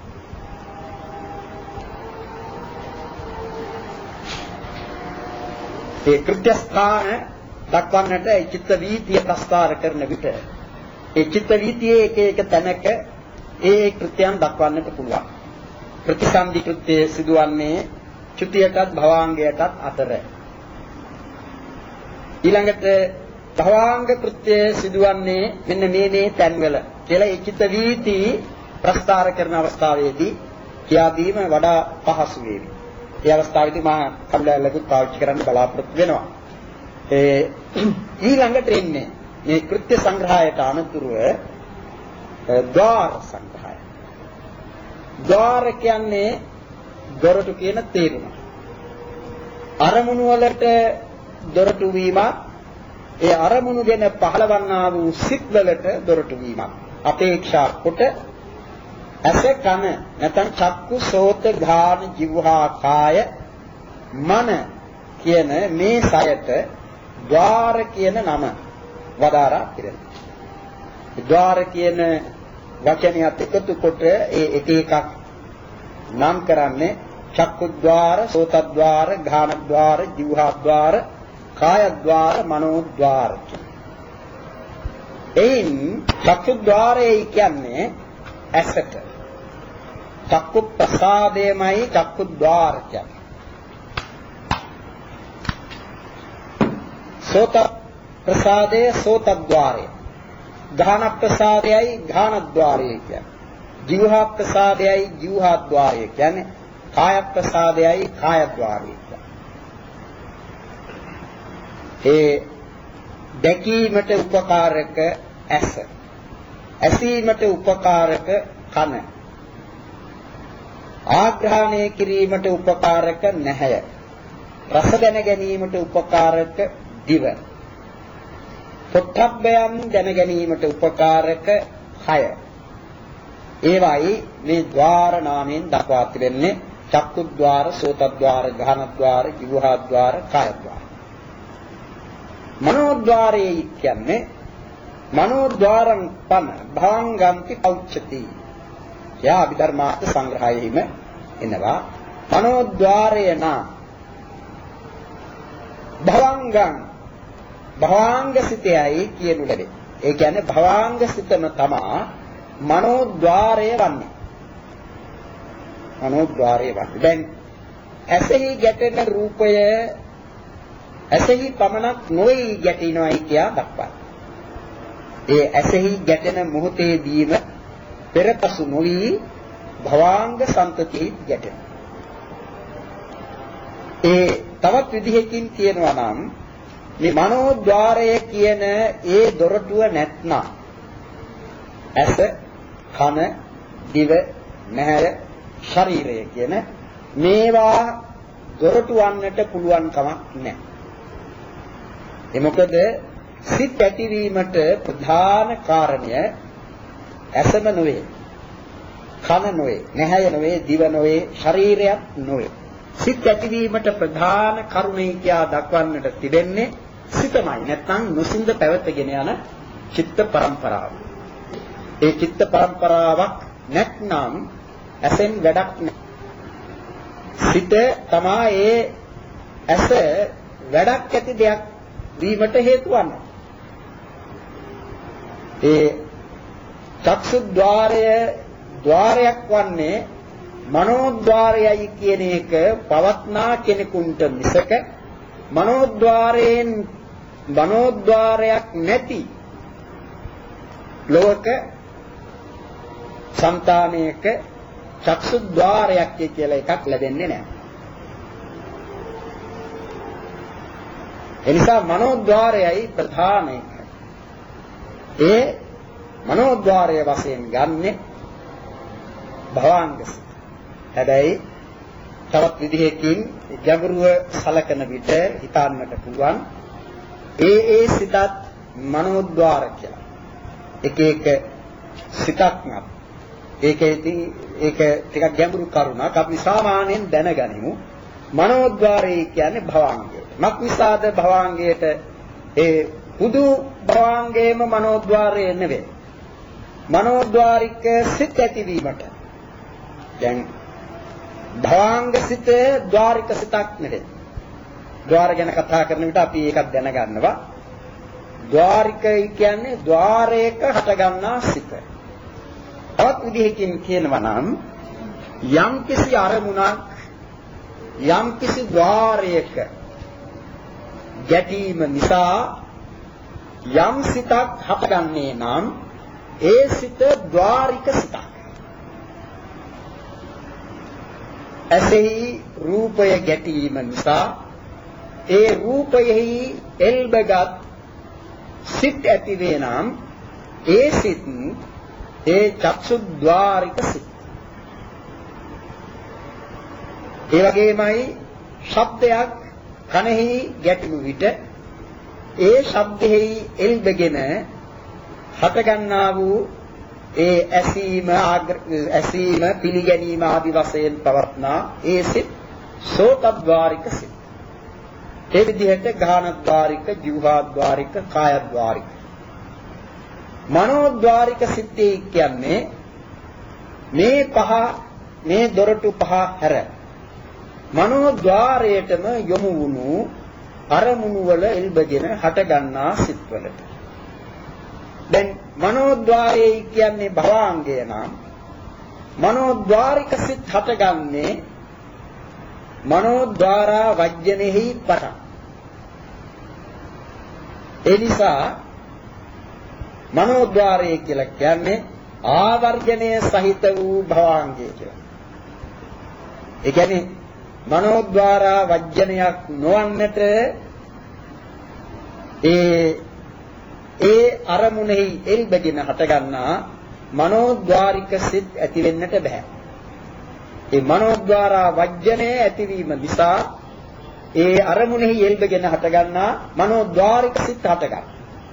ඒ කෘත්‍ය ස්ථාන දක්වන්නට ඒ චිත්ත වීතිය ප්‍රස්තාර කරන විට ඒ චිත්ත වීතියේ එක එක තැනක ඒ කෘත්‍යයන් දක්වන්නට පුළුවන්. ප්‍රතිසන්දි කෘත්‍ය සිදුවන්නේ චුතියටත් භවාංගයටත් අතර. ඊළඟට භවාංග කෘත්‍ය සිදුවන්නේ මෙන්න මේ මේ තැන්වල කියලා ඒ චිත්ත වීති ප්‍රස්තාර කරන අවස්ථාවේදී කියා දීම වඩා පහසු වේවි. ඒ අවස්ථාවේදී මා කම්ලලකුත් පාවිච්චි කරන්න බලාපොරොත්තු වෙනවා. ඒ ඊළඟට එන්නේ මේ කෘත්‍ය සංග්‍රහයට අනුතුරුව ද්වාර සංග්‍රහය. ද්වාර කියන්නේ දොරටු කියන තේරුම. අරමුණු වලට දොරටු වීමක්, ඒ අරමුණු ගැන පහළවන්නා වූ සිත් වලට දොරටු වීමක් අපේක්ෂා කොට ඇස කන නැත්නම් චක්කු සෝත ගාන જીවහා කාය මන කියන මේ සයට ද්වාර කියන නම වදාරා තිබෙනවා. ද්වාර කියන වචනයත් එකතු කොට ඒ එක එකක් නම් කරන්නේ චක්කුද්්වාර, සෝතද්්වාර, ඝානද්්වාර, જીවහාද්්වාර, කායද්්වාර, මනෝද්්වාර. එයින් චක්කුද්්වාරය කියන්නේ ඇසට. චක්කු ප්‍රසාදයමයි චක්කුද්්වාර කියන්නේ. සෝත ප්‍රසාදය සෝතද්්වාරය. ඝාන ප්‍රසාදයයි ඝානද්්වාරය කියන්නේ. જીවහා ප්‍රසාදයයි જીවහාද්්වාරය කියන්නේ. කාය ප්‍රසාදයයි කායද්්වාරය කියන්නේ. ඒ දැකීමට උපකාරක ඇස. ඇසීමට උපකාරක කන. ආග්‍රහණය කිරීමට උපකාරක නැහැය. රස දැන ගැනීමට උපකාරක දිව. පොට්ටබ්බයන් දැන ගැනීමට උපකාරක කය. ඒවයි මේ ద్వාර නාමයෙන් දක්වා තිබෙන්නේ චක්කුද්්වාර, සෝතද්්වාර, ඝානද්්වාර, જીවහාද්්වාර, කායද්්වාර. මනෝද්්වාරය කියන්නේ මනෝද්්වාරං පන භාංගන්ති පෞච්ඡති. යා අභිධර්මාර්ථ සංග්‍රහයෙහිම එනවා මනෝද්්වාරය නා භවංගං භවාංග සිතයයි කියනු ලැබේ. ඒ කියන්නේ භවාංග සිතම තමා මනෝද්්වාරය වන්නේ. මනෝද්්වාරය වන්නේ. දැන් ඇසෙහි ගැටෙන රූපය ඇසෙහි පමණක් නොවේ ගැටෙනවායි කියා දක්වයි. ඒ ඇසෙහි ගැටෙන මොහොතේදීම පෙරපසු නොවි භවාංග සම්තතිය ගැටෙන. ඒ තවත් විදිහකින් කියනවා නම් මේ මනෝද්්වාරය කියන ඒ දොරටුව නැත්නම් ඇස, කන, දිව, නැහැර, ශරීරය කියන මේවා දොරටු වන්නට පුළුවන් කමක් නැහැ. ඒ මොකද සිත් ඇතිවීමට ප්‍රධාන කාරණය ඇසම නොවේ, කන නොවේ, නැහැය නොවේ, දිව නොවේ, ශරීරයක් නොවේ. සිත් ඇතිවීමට ප්‍රධාන කරුණේ කියා දක්වන්නට තිබෙන්නේ සිතමයි. නැත්නම් නොසින්ද පැවතගෙන යන චිත්ත පරම්පරාව. ඒ චිත්ත පරම්පරාවක් නැත්නම් ඇසෙන් වැඩක් නැහැ. සිත තමා ඒ ඇස වැඩක් ඇති දෙයක් වීමට හේතු වන්නේ. ඒ චක්සුද්්වාරය ద్వාරයක් වන්නේ මනෝද්්වාරයයි කියන එක පවත්නා කෙනෙකුට මිසක මනෝද්්වාරයෙන් මනෝද්වාරයක් නැති ලෝක సంతානයක චක්සුද්වාරයක් කියලා එකක් ලැබෙන්නේ නැහැ. එනිසා මනෝද්වාරයයි ප්‍රධාන එක. ඒ මනෝද්වාරය වශයෙන් ගන්නෙ භවාංග සිත. හැබැයි තවත් විදිහකින් ගැඹුරුව සලකන විට හිතන්නට පුළුවන් ඒ ඒ සිතත් මනෝද්වාර කියලා. එක එක සිතක් නම් ඒකෙදී ඒක ටිකක් ගැඹුරු කරුණක්. අපි සාමාන්‍යයෙන් දැනගනිමු මනෝද්වාරය කියන්නේ භවාංගය. මක් නිසාද භවාංගයට ඒ පුදු භවාංගයේම මනෝද්වාරය නෙවෙයි. මනෝද්වාරික සිත් ඇතිවීමට දැන් භවාංග සිත ద్వාරික සිතක් නෙවෙයි. ద్వාර ගැන කතා කරන විට අපි ඒකත් දැනගන්නවා. ద్వාරිකයි කියන්නේ ద్వාරයක හටගන්නා සිත. තවත් විදිහකින් කියනවා නම් යම්කිසි අරමුණක් යම්කිසි ద్వාරයක ගැටීම නිසා යම් සිතක් හටගන්නේ නම් ඒ සිත ద్వාරික සිතක්. ඇසෙහි රූපය ගැටීම නිසා ඒ රූපයෙහි එල්බගත් සිත් ඇති වේ නම් ඒ සිත් ඒ චක්සුද්වාරික සිත්. ඒ වගේමයි ශබ්දයක් කනෙහි ගැටුණු විට ඒ ශබ්දෙහි එල්බගෙන හටගන්නා වූ ඒ ඇසීම ඇසීම පිළිගැනීම ආදි වශයෙන් පවත්නා ඒ සිත් සෝතද්වාරික සිත්. ඒ විදිහට ගානද්වාරික, ජීවහාද්වාරික, කායද්වාරික, මනෝද්වාරික සිත්යි කියන්නේ මේ පහ මේ දොරටු පහ හැර මනෝද්වාරයටම යොමු වුණු අරමුණු වල එල්බගෙන හටගන්නා සිත්වලට. දැන් මනෝද්වාරයයි කියන්නේ භවාංගය නම් මනෝද්වාරික සිත් හටගන්නේ මනෝද්වාරා වජ්ජනෙහි පටන්. ඒ නිසා මනෝද්වාරය කියලා කියන්නේ ආවර්ජනය සහිත වූ භවාංගය කියලා. ඒ කියන්නේ මනෝද්වාරා වජ්ජනයක් නොවන්නට ඒ ඒ අරමුණෙහි එල්බගෙන හටගන්නා මනෝද්වාරික සිත් ඇති වෙන්නට බෑ. ඒ මනෝද්වාරා වජ්ජනය ඇතිවීම නිසා ඒ අරමුණෙහි එල්බගෙන හටගන්නා මනෝද්වාරික සිත් හටගන්නවා.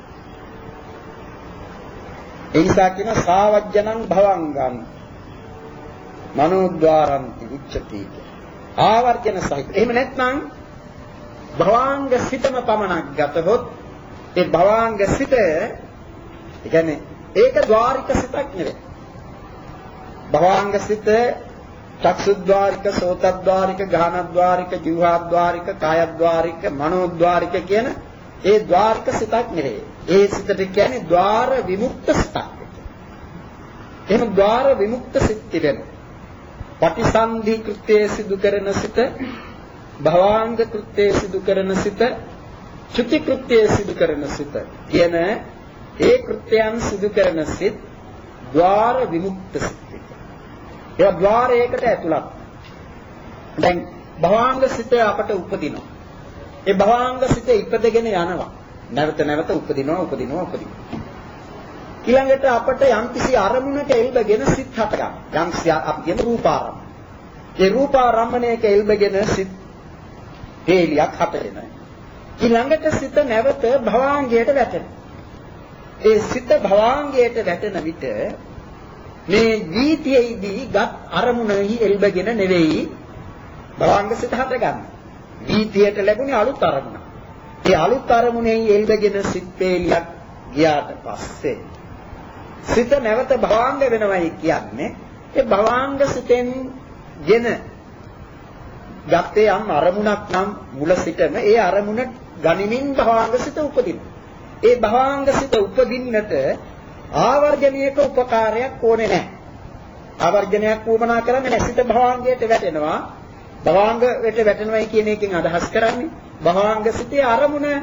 ඒ නිසා කියන සාවජ්ජනං භවංගං මනෝද්වාරං උච්චති. ආවර්ජන සහිත. එහෙම නැත්නම් භවාංග සිතම පමණක් ගතහොත් ඒ භවාංග සිත ඒ කියන්නේ ඒක ద్వාරික සිතක් නෙවෙයි. භවාංග සිත චක්සුද්වාරික, සෝතද්වාරික, ගානද්වාරික, ජීවහාද්වාරික, කායද්වාරික, මනෝද්වාරික කියන ඒ ద్వාරික සිතක් නෙවෙයි. ඒ සිතට කියන්නේ ద్వාර විමුක්ත සිතක්. එහෙම ద్వාර විමුක්ත සිත් තිබෙනවා. පටිසන්ධි කෘත්‍යයේ සිදු කරන සිත, භවාංග කෘත්‍යයේ සිදු කරන සිත, චුති කෘත්‍යයේ සිදු කරන සිත කියන ඒ කෘත්‍යයන් සිදු කරන සිත් ద్వාර විමුක්ත සිත්. ඒ ద్వාරයකට ඇතුළත්. දැන් භවාංග සිත අපට උපදිනවා. ඒ භවාංග සිත ඉපදගෙන යනවා. නැවත නැවත උපදිනවා උපදිනවා උපදිනවා. ඊළඟට අපට යම්කිසි අරමුණක එල්බගෙන සිත් හටගන්නවා. යම්කිසි අපි කියන රූපාරම්මණය. ඒ රූපාරම්මණයක එල්බගෙන සිත් හේලියක් හටගෙන. ඊළඟට සිත නැවත භවාංගයට වැටෙනවා. ඒ සිත භවාංගයට වැටෙන විට මේ වීතියේදී ගත් අරමුණෙහි එල්බගෙන නෙවෙයි භවාංග සිත හටගන්නේ. වීතියට ලැබුණේ අලුත් අරමුණ. ඒ අලුත් අරමුණෙහි එල්බගෙන සිත් හේලියක් ගියාට පස්සේ සිත නැවත භවාංග වෙනවයි කියන්නේ ඒ භවාංග සිතෙන් ගෙන ගත්තේ යම් අරමුණක් නම් මුල සිටම ඒ අරමුණ ගනිමින් භවාංග සිත උපදිනවා. ඒ භවාංග සිත උපදින්නට ආවර්ජනීයක උපකාරයක් ඕනේ නැහැ. ආවර්ජනයක් වුමනා කරන්නේ නැහැ. සිත භවාංගයට වැටෙනවා. භවාංගයට වැටෙනවයි කියන එකෙන් අදහස් කරන්නේ භවාංග සිතේ අරමුණ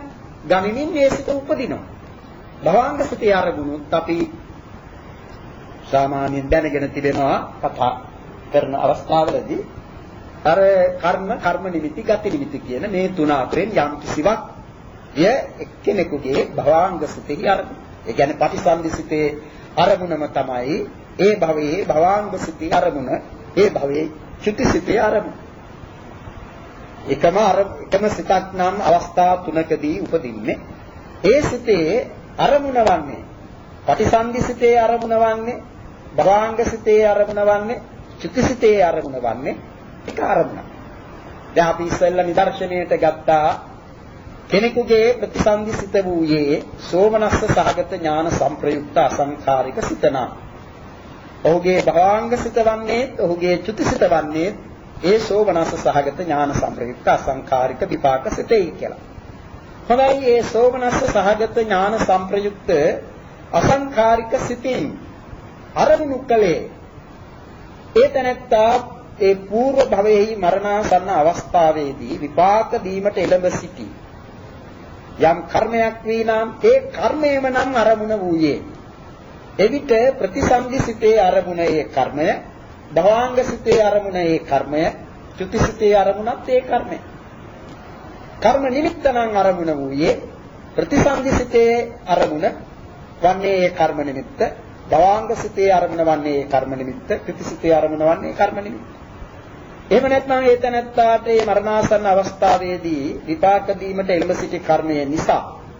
ගනිමින් මේ සිත උපදිනවා. භවාංග සිතේ අරමුණුත් අපි සාමාන්‍යයෙන් දැනගෙන තිබෙනවා කතා කරන අවස්ථාවලදී අර කර්ම කර්ම නිමිති ගති නිමිති කියන මේ තුන අතරින් යම් කිසිවක් ය එක්කෙනෙකුගේ භවාංග සිතේ අරමුණ. ඒ කියන්නේ පටිසන්ධි සිතේ අරමුණම තමයි ඒ භවයේ භවාංග සිතේ අරමුණ, ඒ භවයේ චුති සිතේ අරමුණ. එකම අර එකම සිතක් නම් අවස්ථා තුනකදී උපදින්නේ. ඒ සිතේ අරමුණ වන්නේ පටිසන්ධි සිතේ අරමුණ වන්නේ භවාංග සිතේ අරමුණ වන්නේ චුති සිතේ අරමුණ වන්නේ එක අරමුණක්. දැන් අපි ඉස්සෙල්ලා නිදර්ශනයට ගත්තා කෙනෙකුගේ ප්‍රතිසන්ධි සිත වූයේ සෝමනස්ස සහගත ඥාන සංප්‍රයුක්ත අසංඛාරික සිතනා. ඔහුගේ භවාංග සිත වන්නේ ඔහුගේ චුති සිත වන්නේ ඒ සෝමනස්ස සහගත ඥාන සංප්‍රයුක්ත අසංඛාරික විපාක සිතයි කියලා. හොඳයි ඒ සෝමනස්ස සහගත ඥාන සංප්‍රයුක්ත අසංඛාරික සිතින් අරමුණු කලේ ඒ තැනැත්තා ඒ పూర్ව භවයේහි මරණාසන්න අවස්ථාවේදී විපාක දීමට එළඹ සිටි යම් කර්මයක් වී නම් ඒ කර්මයම නම් අරමුණ වූයේ එවිට ප්‍රතිසන්ධි සිතේ අරමුණ ඒ කර්මය භවාංග සිතේ අරමුණ ඒ කර්මය චුති සිතේ අරමුණත් ඒ කර්මය කර්ම නිමිත්ත නම් අරමුණ වූයේ ප්‍රතිසන්ධි සිතේ අරමුණ වන්නේ ඒ කර්ම නිමිත්ත භවාංග සිතේ අරමුණ වන්නේ ඒ කර්ම නිමිත්ත චුති සිතේ අරමුණ වන්නේ ඒ කර්ම නිමිත්ත. එහෙම නැත්නම් ඒ තැනැත්තාට මේ මරණාසන්න අවස්ථාවේදී විපාක දීමට එළඹ සිටි කර්මය නිසා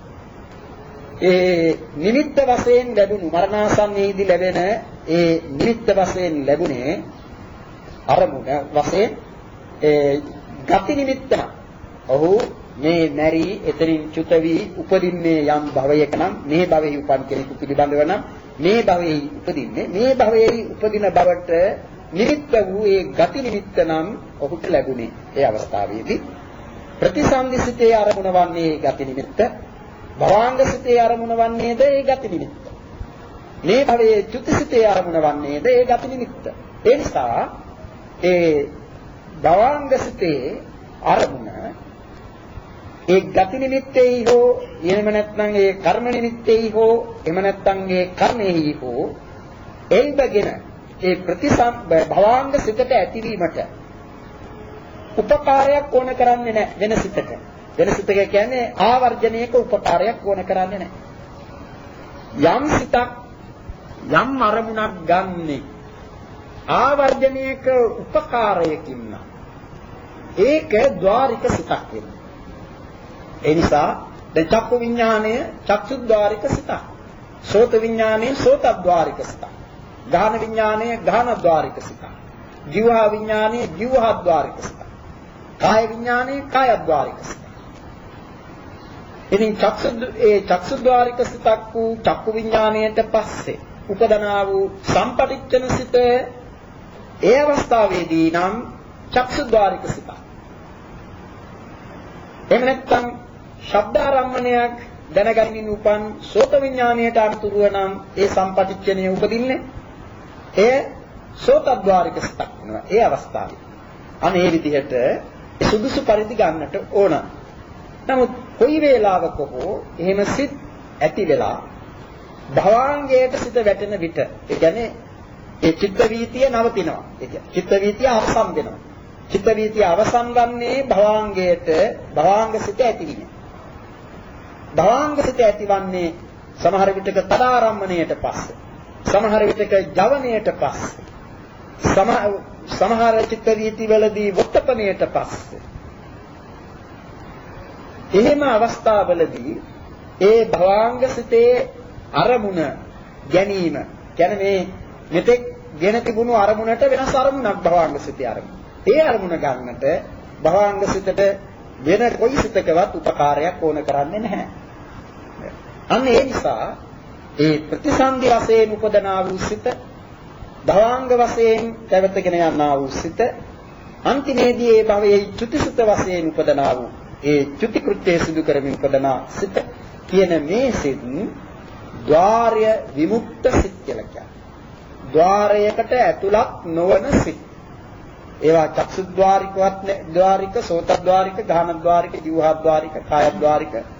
ඒ නිමිත්ත වශයෙන් ලැබුණු මරණාසන්නයේදී ලැබෙන ඒ නිමිත්ත වශයෙන් ලැබුණේ අරමුණ වශයෙන් ඒ ගති නිමිත්ත. ඔහු මේ මැරි එතනින් චුත වී උපදින්නේ යම් භවයක නම් මේ භවයේ උපන් කෙනෙකු පිළිබඳව නම් මේ භවයේ උපදින්නේ මේ භවයේ උපදින බවට නිමිත්ත වූ ඒ ගති නිමිත්ත නම් ඔහුට ලැබුණේ ඒ අවස්ථාවේදී ප්‍රතිසන්ධි සිතේ අරමුණ වන්නේ ගති නිමිත්ත භවාංග සිතේ අරමුණ වන්නේද ඒ ගති නිමිත්ත මේ භවයේ චුති සිතේ අරමුණ වන්නේද ඒ ගති නිමිත්ත. ඒ නිසා ඒ භවාංග සිතේ අරමුණ ඒ ගති නිමිත්තේයි හෝ එහෙම නැත්නම් ඒ කර්ම නිමිත්තේයි හෝ එහෙම නැත්නම් ඒ කර්මයේයි හෝ එල්බගෙන ඒ ප්‍රතිසම් භවාංග සිතට ඇතිවීමට උපකාරයක් ඕන කරන්නේ නැහැ වෙන සිතක. වෙන සිතක කියන්නේ ආවර්ජනයක උපකාරයක් ඕන කරන්නේ නැහැ. යම් සිතක් යම් අරමුණක් ගන්නේ ආවර්ජනයක උපකාරයකින් නම් ඒක ద్వාරික සිතක් වෙනවා. ඒ නිසා දැන් චක්කු විඥානය චක්සුද්්වාරික සිතක්. සෝත විඥානය සෝතද්්වාරික සිතක්. ගාහන විඥානය ගාහනද්්වාරික සිතක්. ජීවහා විඥානය ජීවහද්්වාරික සිතක්. කාය විඥානය කායද්්වාරික සිතක්. ඉතින් චක්සු ඒ චක්සුද්්වාරික සිතක් වූ චක්කු විඥානයට පස්සේ උපදනා වූ සම්පටිච්ඡන සිත ඒ අවස්ථාවේදී නම් චක්සුද්්වාරික සිතක්. එහෙම නැත්නම් ශබ්දාරම්මණයක් දැනගැනීමෙන් උපන් සෝත විඥාණයට අනුතුරුව නම් ඒ සම්පටිච්ඡනය උපදින්නේ එය සෝතද්්වාරික සිතක් වෙනවා ඒ අවස්ථාවේ. අනේ විදිහට සුදුසු පරිදි ගන්නට ඕන. නමුත් කොයි වේලාවක හෝ එහෙම සිත් ඇති වෙලා භවාංගයට සිත වැටෙන විට ඒ කියන්නේ ඒ චිත්ත වීතිය නවතිනවා. ඒ කියන්නේ චිත්ත වීතිය අවසන් වෙනවා. චිත්ත වීතිය අවසන් වන්නේ භවාංගයට භවාංග සිත ඇතිවීම. භවාංග සිත ඇතිවන්නේ සමහර විටක තදාරම්මණයට පස්සේ. සමහර විටක ජවණයට පස්සේ. සමහර චිත්ත වීති වලදී වොත්තපණයට පස්සේ. එහෙම අවස්ථාවලදී ඒ භවාංග සිතේ අරමුණ ගැනීම කියන්නේ මේ මෙතෙක් ගෙන තිබුණු අරමුණට වෙනස් අරමුණක් භවාංග සිතේ අරමුණ. ඒ අරමුණ ගන්නට භවාංග සිතට වෙන කොයි සිතකවත් උපකාරයක් ඕන කරන්නේ නැහැ. අන්න ඒ නිසා ඒ ප්‍රතිසන්දි වශයෙන් උපදනා වූ සිත භවාංග වශයෙන් පැවතගෙන යනා වූ සිත අන්තිමේදී ඒ භවයේ චුතිසිත වශයෙන් උපදනා වූ ඒ චුති කෘත්‍ය සිදු කරමින් උපදනා සිත කියන මේ සිත් ద్వාරය විමුක්ත සිත් කියලා කියනවා. ద్వාරයකට ඇතුළත් නොවන සිත්. ඒවා චක්සුද්්වාරිකවත් ද්වාරික, සෝතද්්වාරික, ගාහනද්්වාරික, ජීවහද්්වාරික, කායද්්වාරික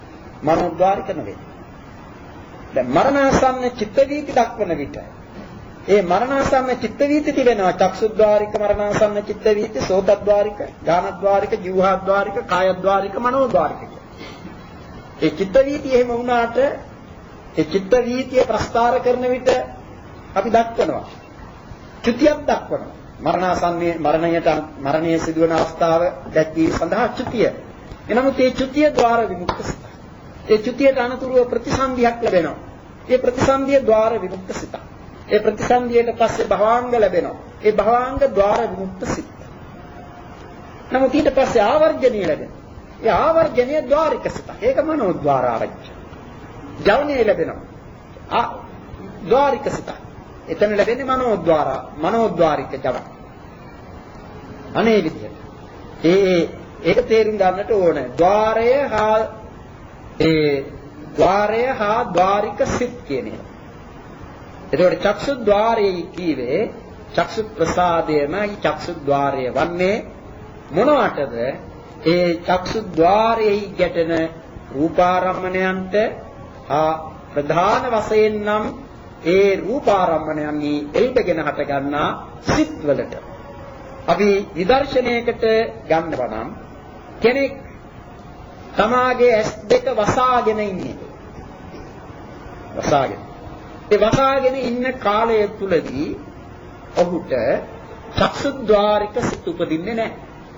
මනෝද්වාරික නෙවෙයි. දැන් මරණාසන්න චිත්ත වීති දක්වන විට ඒ මරණාසන්න චිත්ත වීති තිබෙනවා. චක්සුද්වාරික මරණාසන්න චිත්ත වීති, සෝතද්වාරික, ගානද්වාරික, ජීවහද්වාරික, කායද්වාරික, මනෝද්වාරික. ඒ චිත්ත වීති එහෙම වුණාට ඒ චිත්ත වීතිය ප්‍රස්තාර කරන විට අපි දක්වනවා. චුතියක් දක්වනවා. මරණාසන්නයේ මරණයට මරණයේ සිදුවන අවස්ථාව දැක්වීම සඳහා චුතිය. එනමුත් මේ චුතිය ద్వාර විමුක්ත සිත. ඒ චුතියට අනුතුරුව ප්‍රතිසන්දියක් ලැබෙනවා. ඒ ප්‍රතිසන්දිය ద్వාර විමුක්ත සිත. ඒ ප්‍රතිසන්දියට පස්සේ භවාංග ලැබෙනවා. ඒ භවාංග ద్వාර විමුක්ත සිත. නමුත් ඊට පස්සේ ආවර්ජණීය ලැබෙනවා. ඒ ආවර්ජණීය ద్వාරික සිත. ඒක මනෝද්වාර ආරච්චි. ජවනීය ලැබෙනවා. ආ ద్వාරික සිත. එතන ලැබෙන්නේ මනෝද්වාර මනෝද්වාරික ජව. අනේ විදියට. ඒ ඒක තේරුම් ගන්නට ඕනේ. ద్వාරය හා ඒ ద్వාරය හා ద్వාරික සිත් කියන එක. එතකොට චක්සුද්්වාරයේ කීවේ චක්සු ප්‍රසාදයමයි චක්සුද්්වාරය වන්නේ මොනවටද? ඒ චක්සුද්්වාරයේ ගැටෙන රූපාරම්මණයන්ට ආ ප්‍රධාන වශයෙන් නම් ඒ රූපාරම්මණයන්හි එල්බගෙන හට ගන්නා සිත්වලට අපි විදර්ශනයකට ගන්නවා නම් කෙනෙක් තමාගේ ඇස් දෙක වසාගෙන ඉන්නේ. වසාගෙන. ඒ වසාගෙන ඉන්න කාලය තුලදී ඔහුට චක්සුද්්වාරික සිත් උපදින්නේ නැහැ.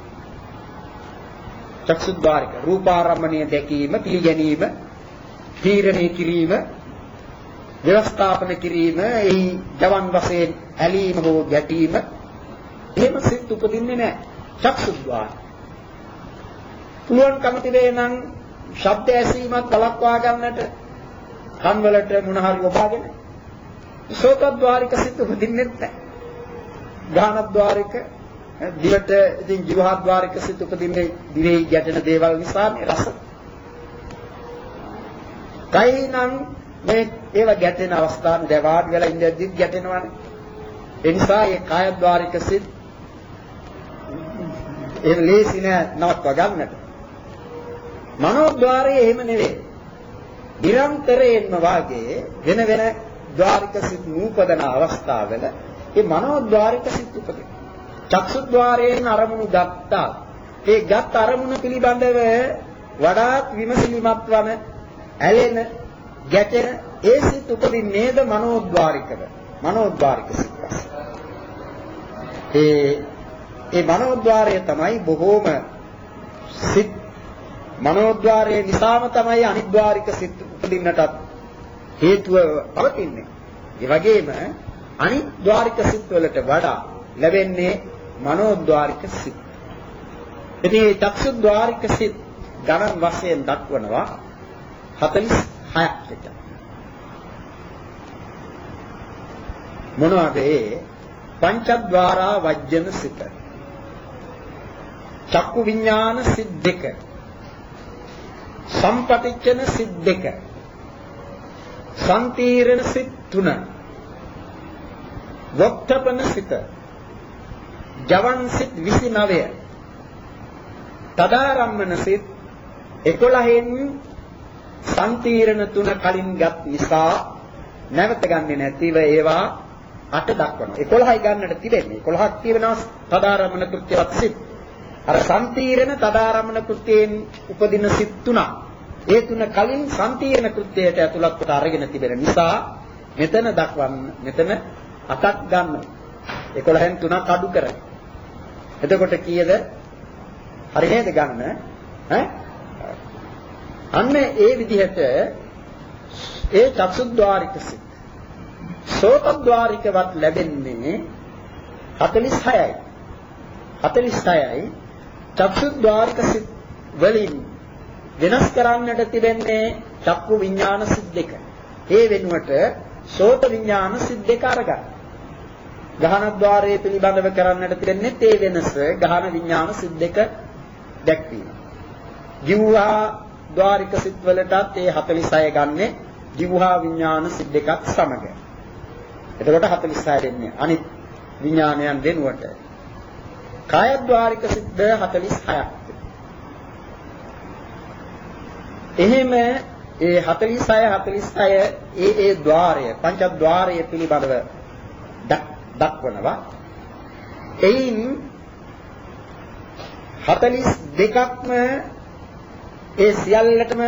චක්සුද්්වාරික රූපාරම්මණය දැකීම, පිළිගැනීම, තීරණය කිරීම, ව්‍යවස්ථාපන කිරීම, එහි ජවන් වශයෙන් ඇලීම හෝ ගැටීම එහෙම සිත් උපදින්නේ නැහැ. චක්සුද්්වාර. පුළුවන් කම තිබේ නම් ශබ්ද ඇසීමත් වළක්වා ගන්නට කන් වලට මොන හරි ඔබාගෙන සෝතද්්වාරික සිත් උපදින්නේ නැහැ. ගානද්්වාරික දිවට ඉතින් ජීවහද්්වාරික සිත් උපදින්නේ දිවේ ගැටෙන දේවල් නිසා මේ රස. කයිනම් මේ ඒව ගැටෙන අවස්ථාවේ දවාඩ වෙලා ඉඳද්දිත් ගැටෙනවානේ. ඒ නිසා ඒ කායද්්වාරික සිත් ඒ ලේසි නෑ නවත්වා ගන්නට. මනෝද්වාරයේ එහෙම නෙවෙයි. නිරන්තරයෙන්ම වාගේ වෙන වෙන ద్వාරික සිත් නූපදන අවස්ථාවල ඒ මනෝද්වාරික සිත් උපදින. චක්සුද්්වාරයෙන් අරමුණු ගත්තා. ඒ ගත් අරමුණ පිළිබඳව වඩාත් විමසිලිමත් වන ඇලෙන ගැටෙන ඒ සිත් උපදින්නේද මනෝද්වාරිකද? මනෝද්වාරික සිත්. ඒ ඒ මනෝද්වාරය තමයි බොහෝම සිත් මනෝද්වාරයේ නිසාම තමයි අනිද්වාරික සිත් උපදින්නටත් හේතුව පවතින්නේ. ඒ වගේම අනිද්වාරික සිත් වලට වඩා ලැබෙන්නේ මනෝද්වාරික සිත්. ඉතින් මේ චක්සුද්්වාරික සිත් ගණන් වශයෙන් දක්වනවා හතළිස් හයක් විතර. මොනවාද ඒ? පංචද්වාරා වජ්ජන සිත, චක්කු විඥාන සිත් දෙක, සම්පටිච්ඡන සිත් දෙක, සම්තීරණ සිත් තුන, වක්තපන සිත, ජවන් සිත් විසිනවය, තදාරම්මන සිත් එකොළහෙන් සම්තීරණ තුන කලින් ගත් නිසා නැවත ගන්නේ නැතිව ඒවා අට දක්වනවා. එකොළහයි ගන්නට තිබෙන්නේ. එකොළහක් තියෙනවා තදාරම්මන කෘත්‍යවත් සිත්. අර සම්තීරණ තදාරම්මන කෘත්‍යයෙන් උපදින සිත් තුනක්. ඒ තුන කලින් සම්තීරණ කෘත්‍යයට ඇතුළත් කොට අරගෙන තිබෙන නිසා මෙතන දක්වන්න මෙතන අටක් ගන්නවා. එකොළහෙන් තුනක් අඩු කරයි. එතකොට කීයද? හරි නේද ගන්න? ඈ? අන්න ඒ විදිහට ඒ චක්සුද්්වාරික සිත් සෝතද්්වාරිකවත් ලැබෙන්නේ හතළිස් හයයි. හතළිස් හයයි චක්සුද්්වාරික සිත් වලින් වෙනස් කරන්නට තිබෙන්නේ චක්කු විඥාන සිත් දෙක. ඒ වෙනුවට සෝත විඥාන සිත් දෙක අරගන්න. ගහනද්්වාරයේ පිළිබඳව කරන්නට තිබෙන්නේ ඒ වෙනස ගහන විඥාන සිත් දෙක දැක්වීම. ජීවහා ద్వාරික සිත් වලටත් ඒ හතළිස් හය ගන්නේ ජීවහා විඥාන සිත් දෙකත් සමග. එතකොට හතළිස් හය දෙන්නේ අනිත් විඥානයන් වෙනුවට. කායද්්වාරික සිත් හතළිස් හයක්. එහෙම ඒ හතළිස් හය හතළිස් හය ඒ ඒ ద్వාරය පංචද්වාරය පිළිබඳව දක්වනවා. එයින් හතළිස් දෙකක්ම ඒ සියල්ලටම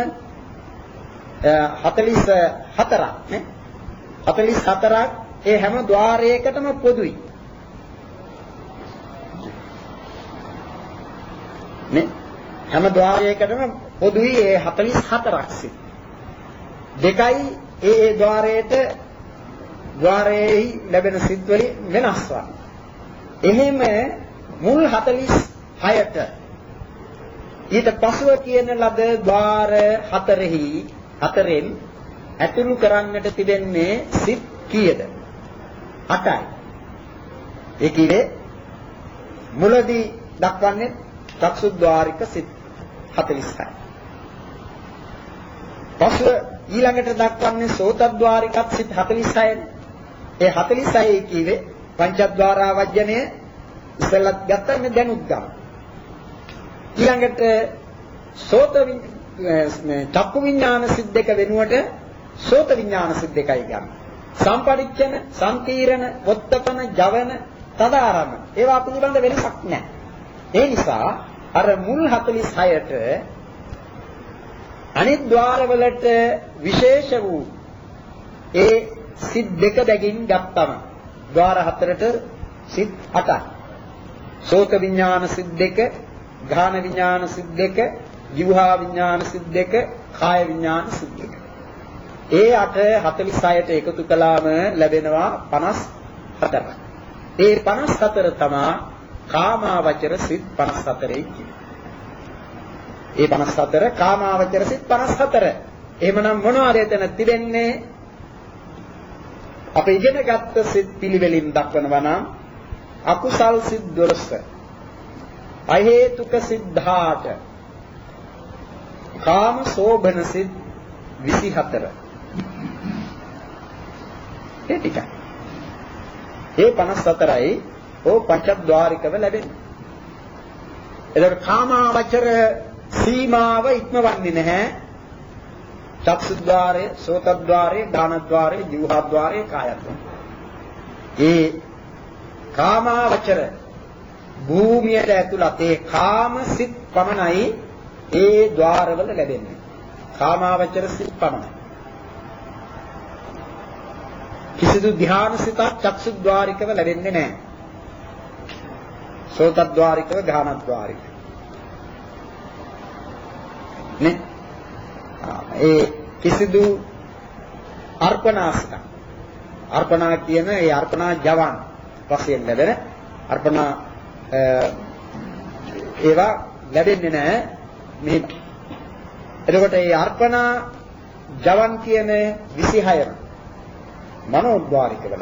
හතළිස් හතරක් නේ හතළිස් හතරක් ඒ හැම ద్వාරයකටම පොදුයි නේ හැම ద్వාරයකටම පොදුයි ඒ හතළිස් හතරක් සිත් දෙකයි ඒ ඒ ద్వාරයට ద్వාරයේ ලැබෙන සිත් වලින් වෙනස් වන. එහෙම මුල් හතළිස් හයට ඊට පසුව කියන ලද ద్వාර හතරෙහි හතරෙන් ඇතුළු කරන්නට තිබෙන්නේ සිත් කීයද? අටයි. ඒ කියේ මුලදී දක්වන්නේ චක්සුද්්වාරික සිත් හතළිස් හය. පසුව ඊළඟට දක්වන්නේ සෝතද්්වාරිකත් සිත් හතළිස් හයනේ. ඒ හතළිස් හය කියේ පංචද්වාරා වජ්ජනය ඉස්සෙල්ලත් ගත්තා මේ දැනුත් ගන්න. ඊළඟට සෝත චක්කු විඥාන සිත් දෙක වෙනුවට සෝත විඥාන සිත් දෙකයි ගන්න. සම්පරිච්ඡන, සංකීර්ණ, වොත්තපන, ජවන, තදාරම ඒවා පිළිබඳ වෙනසක් නැහැ. ඒ නිසා අර මුල් හතළිස් හයට අනිත් ద్వාරවලට විශේෂ වූ ඒ සිත් දෙක බැගින් ගත්තම ద్వාර හතරට සිත් අටයි. සෝත විඥාන සිත් දෙක, ගාන විඥාන සිත් දෙක, ජීවහා විඥාන සිත් දෙක, කාය විඥාන සිත් දෙක. ඒ අට හතළිස් හයට එකතු කළාම ලැබෙනවා පනස් හතරක්. ඒ පනස් හතර තමයි කාමාවචර සිත් පනස් හතරයි කියන්නේ. ඒ පනස් හතර කාමාවචර සිත් පනස් හතර. එහෙමනම් මොනවද එතන තිබෙන්නේ? අප ඉගෙන ගත්ත සිත් පිළිවෙලින් දක්වනවා නම් අකුසල් සිත් දොළොස්, අහේතුක සිත් දහඅට, කාම සෝභන සිත් විසි හතර. ඒ ටිකයි. ඒ පනස් හතරයි ඕ පංචද්වාරිකව ලැබෙන්නේ. එතකොට කාමාවචර සීමාව ඉක්මවන්නේ නැහැ. චක්සුද්්වාරය, සෝතද්්වාරය, ගානද්්වාරය, ජීවහද්්වාරය, කායද්්වාරය. ඒ කාමාවචර භූමියට ඇතුළත් ඒ කාම සිත් පමණයි ඒ ద్వාරවල ලැබෙන්නේ. කාමාවචර සිත් පමණයි. කිසිදු ධ්‍යාන සිතක් චක්සුද්්වාරිකව ලැබෙන්නේ නැහැ. සෝතද්්වාරිකව, ගානද්්වාරිකව. නේ? ඒ කිසිදු අර්පණාසිත අර්පණා කියන ඒ අර්පණා ජවන් වශයෙන් ලැබෙන අර්පණා ඒවා ලැබෙන්නේ නැහැ මෙහෙම. එතකොට මේ අර්පණා ජවන් කියන විසි හයම මනෝද්වාරික වල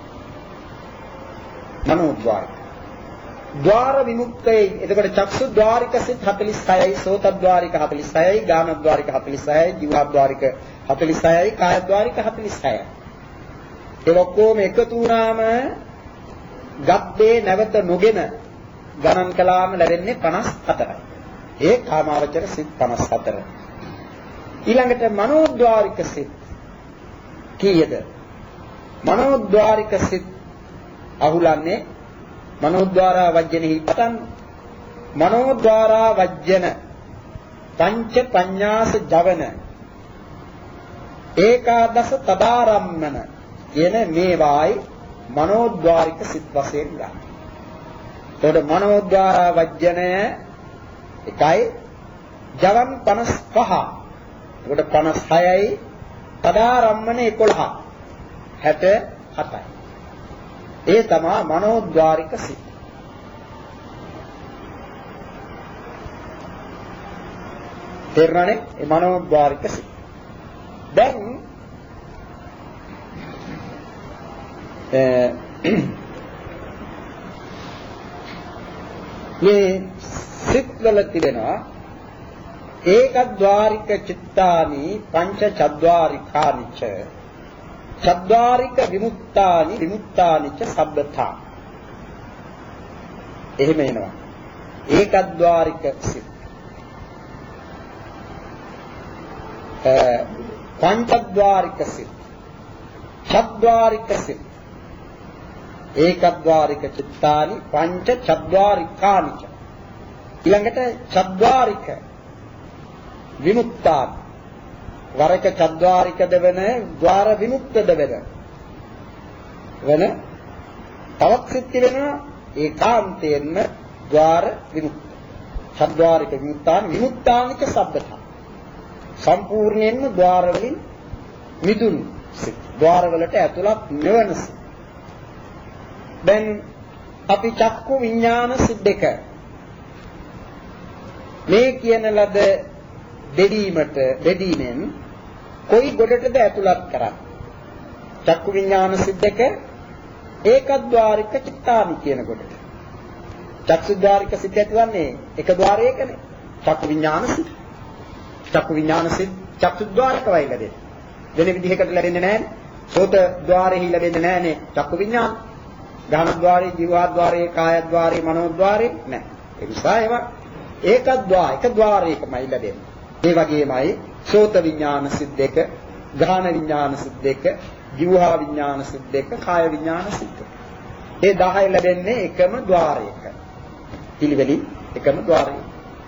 මනෝද්වාරික ద్వාර විමුක්තයි. එතකොට චක්සුද්්වාරික සිත් හතළිස් හයයි, සෝතද්්වාරික හතළිස් හයයි, ගානද්්වාරික හතළිස් හයයි, ජීවහද්්වාරික හතළිස් හයයි, කායද්්වාරික හතළිස් හයයි. ඒ ඔක්කොම එකතු වුණාම ගත්තේ නැවත නොගෙන ගණන් කළාම ලැබෙන්නේ පනස් හතරයි. ඒ කාමාවචර සිත් පනස් හතර. ඊළඟට මනෝද්වාරික සිත් කීයද? මනෝද්වාරික සිත් අහුලන්නේ මනෝද්වාරා වජ්ජනෙහි පටන් මනෝද්වාරා වජ්ජන පංච පඤ්ඤාස ජවන ඒකාදස තදාරම්මන කියන මේවායි මනෝද්වාරික සිත් වශයෙන් ගන්න. එතකොට මනෝද්වාරා වජ්ජනය එකයි, ජවන් පනස් පහ. එතකොට පනස් හයයි, තදාරම්මන එකොළහ, හැට හතයි. ඒ තමයි මනෝද්වාරික සිත්. තේරුණානේ? ඒ මනෝද්වාරික සිත්. දැන් මේ සිත් වල තිබෙනවා ඒකද්වාරික චිත්තානි පංච චද්වාරිකානිච චද්වාරික විමුක්තානි විමුක්තානිච සබ්බතා. එහෙම එනවා. ඒකද්වාරික සිත්. පංචද්වාරික සිත්, චද්වාරික සිත්, ඒකද්වාරික චිත්තානි පංච චද්වාරිකානි. ඊළඟට චද්වාරික විමුක්තාන්, වරක චද්වාරික දෙවන ద్వාර විමුක්ත දෙවන වෙන තවත් සිත් වෙනවා ඒකාන්තයෙන්ම ద్వාර විමුක්ත. චද්වාරික විමුක්තාන් විමුක්තානික සබ්බත, සම්පූර්ණයෙන්ම ద్వාර වලින් මිදුණු සිත්, ద్వාර වලට ඇතුළත් නොවන සිත්. දැන් අපි චක්කු විඥාන සිත් දෙක මේ කියන ලද දෙදීමට දෙදීමෙන් කොයි ගොඩටද ඇතුළත් කරන්නේ? චක්කු විඥාන සිත් දෙක ඒකද්වාරික චිත්තානි කියන ගොඩට. චක්සුද්වාරික සිත් ඇතිවන්නේ එක ద్వාරයකනේ. චක්කු විඥාන සිත්, චක්කු විඥාන සිත් චක්සුද්වාරිකවයි ලැබෙන්නේ. වෙන විදිහකට ලැබෙන්නේ නැහැනේ. සෝත ద్వාරෙහි ලැබෙන්නේ නැහැනේ චක්කු විඥාන. ගානද්වාරේ, ජීවද්වාරේ, කායද්වාරේ, මනෝද්වාරේ නැහැ. ඒ නිසා ඒවා ඒකද්වා එක ద్వාරයකමයි ලැබෙන්නේ. ඒ වගේමයි සෝත විඥාන සිත් දෙක, ගාන විඥාන සිත් දෙක, ජීවහා විඥාන සිත් දෙක, කාය විඥාන සිත් දෙක. ඒ දහය ලැබෙන්නේ එකම ద్వාරයක. පිළිවෙලින් එකම ద్వාරයක.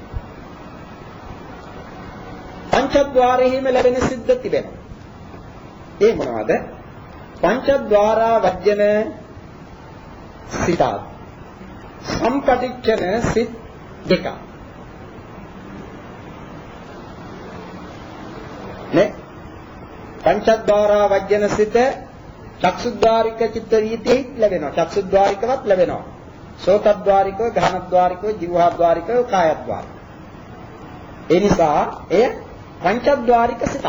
පංචද්වාරෙහිම ලැබෙන සිද්ද තිබෙනවා. ඒ මොනවාද? පංචද්වාරා වජ්ජන සිතා, සම්පටිච්ඡන සිත් දෙක. නේ පංචද්වාරා වජ්ජන සිත චක්සුද්වාරික චිත්ත රීතිය ලැබෙනවා. චක්සුද්වාරිකවත් ලැබෙනවා. සෝතද්වාරිකව, ගානද්වාරිකව, ජීවහද්වාරිකව, කායද්වාරිකව. ඒ නිසා එය පංචද්වාරික සිත.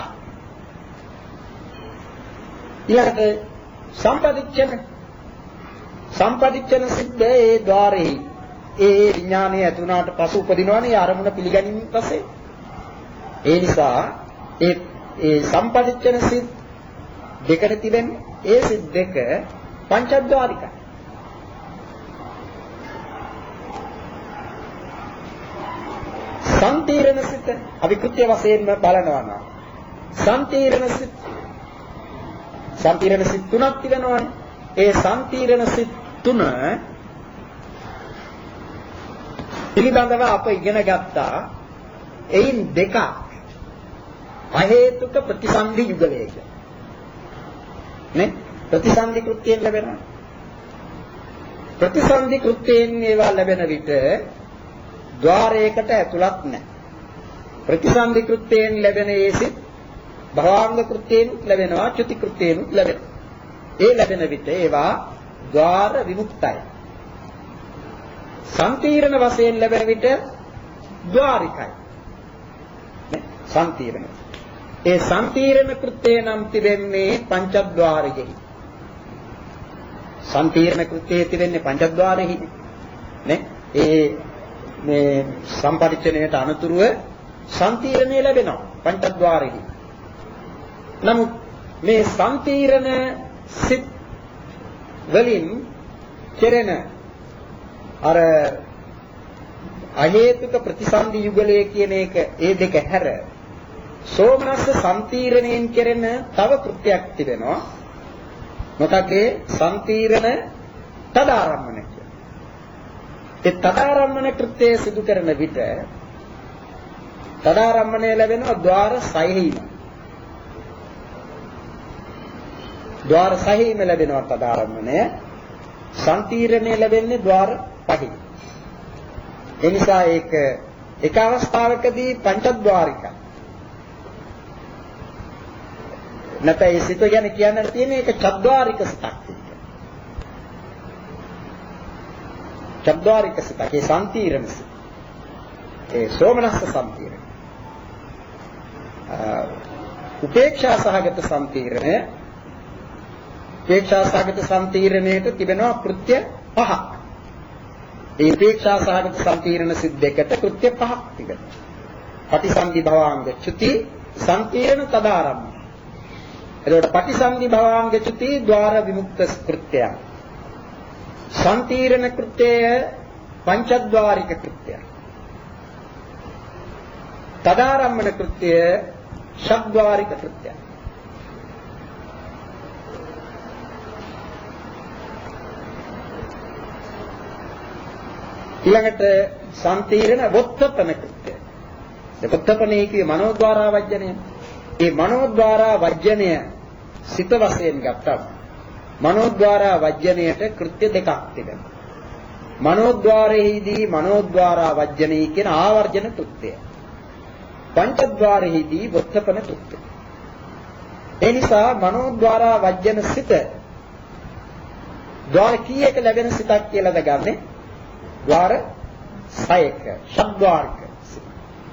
ඊළඟට සම්පටිච්ඡන සම්පටිච්ඡන සිද්ද ඒ ద్వාරෙහි ඒ විඥානය ඇතුණාට පසු උපදිනවනේ අරමුණ පිළිගැනීමෙන් පස්සේ. ඒ නිසා ඒ ඒ සම්පටිච්ඡන සිත් දෙකට තිබෙන්නේ ඒ සිත් දෙක පංචද්වාරිකයි. සම්තීරණ සිත් අපි කෘත්‍ය වශයෙන්ම බලනවා නම් සම්තීරණ සිත් සම්තීරණ සිත් තුනක් තිබෙනවානේ. ඒ සම්තීරණ සිත් තුන පිළිබඳව අප ඉගෙන ගත්තා. එයින් දෙකක් අහේතුක ප්‍රතිසන්දි යුගලයක නේ ප්‍රතිසන්දි කෘත්‍යයෙන් ලැබෙනවා. ප්‍රතිසන්දි කෘත්‍යයෙන් ඒවා ලැබෙන විට ద్వාරයකට ඇතුළත් නැහැ. ප්‍රතිසන්දි කෘත්‍යයෙන් ලැබෙන ඒ සිත් භවාංග කෘත්‍යයෙන් ලැබෙනවා, චුති කෘත්‍යයෙන් ලැබෙනවා. ඒ ලැබෙන විට ඒවා ద్వාර විමුක්තයි. සම්තීරණ වශයෙන් ලැබෙන විට ద్వාරිකයි. නේ සම්තීරණ. ඒ සම්තීරණ කෘත්‍යය නම් තිබෙන්නේ පංචද්වාරයෙහි. සම්තීරණ කෘත්‍යය තිබෙන්නේ පංචද්වාරයෙහි නේ. ඒ මේ සම්පටිච්ඡනයට අනුතුරුව සම්තීරණය ලැබෙනවා පංචද්වාරයෙහි. නමුත් මේ සම්තීරණ සිත් වලින් කෙරෙන අර අහේතුක ප්‍රතිසන්දි යුගලයේ කියන එක ඒ දෙක හැර සෝමනස්ස සම්තීරණයෙන් කෙරෙන තව කෘත්‍යයක් තිබෙනවා. මොකද ඒ සම්තීරණ තදාරම්මන කියන. ඒ තදාරම්මන කෘත්‍යය සිදු කරන විට තදාරම්මණය ලැබෙනවා ద్వාර සයහිම. ద్వාර සයහිම ලැබෙනවා තදාරම්මණය. සම්තීරණය ලැබෙන්නේ ద్వාර පහයි. ඒ නිසා ඒක එක අවස්ථාවකදී පංචද්වාරිකයි. නැත්නම් ඒ සිත ගැන කියන්න තියෙන එක චද්වාරික සිතක්. චද්වාරික සිතක්. ඒ සම්තීරණ සිත. ඒ සෝමනස්ස සම්තීරණ. උපේක්ෂා සහගත සම්තීරණය. උපේක්ෂා සහගත සම්තීරණයට තිබෙනවා කෘත්‍ය පහක්. ඒ උපේක්ෂා සහගත සම්තීරණ සිත් දෙකට කෘත්‍ය පහක් තිබෙනවා. පටිසන්ධි භවාංග චුති සම්තීරණ තදාරම්ම. එතකොට පටිසන්ධි භවාංග චුති ద్వාර විමුක්ත කෘත්‍යය. සම්තීරණ කෘත්‍යය පංචද්වාරික කෘත්‍යය. තදාරම්මන කෘත්‍යය ෂඩ්වාරික කෘත්‍යය. ඊළඟට සම්තීරණ වොත්තපන කෘත්‍යය. වොත්තපනේ කියේ මනෝද්වාරා වජ්ජනය. ඒ මනෝද්වාරා වජ්ජනය සිත වශයෙන් ගත්තම මනෝද්වාරා වජ්ජනයට කෘත්‍ය දෙකක් තිබෙනවා. මනෝද්වාරයේදී මනෝද්වාරා වජ්ජනී කියන ආවර්ජන කෘත්‍යය. පංචද්වාරයේදී වොත්තපන කෘත්‍යය. ඒ නිසා මනෝද්වාරා වජ්ජන සිත ద్వාර කීයක ලැබෙන සිතක් කියලාද ගන්නෙ? ద్వාර සයක ෂඩ්වාරික සිත.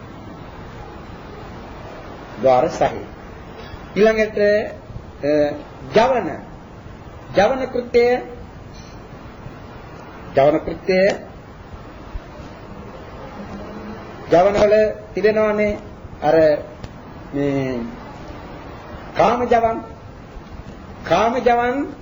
ద్వාර සය. ඊළඟට ජවන ජවන කෘත්‍යය ජවන කෘත්‍යය ජවන වල තිබෙනවානේ අර මේ කාම ජවන් කාම ජවන්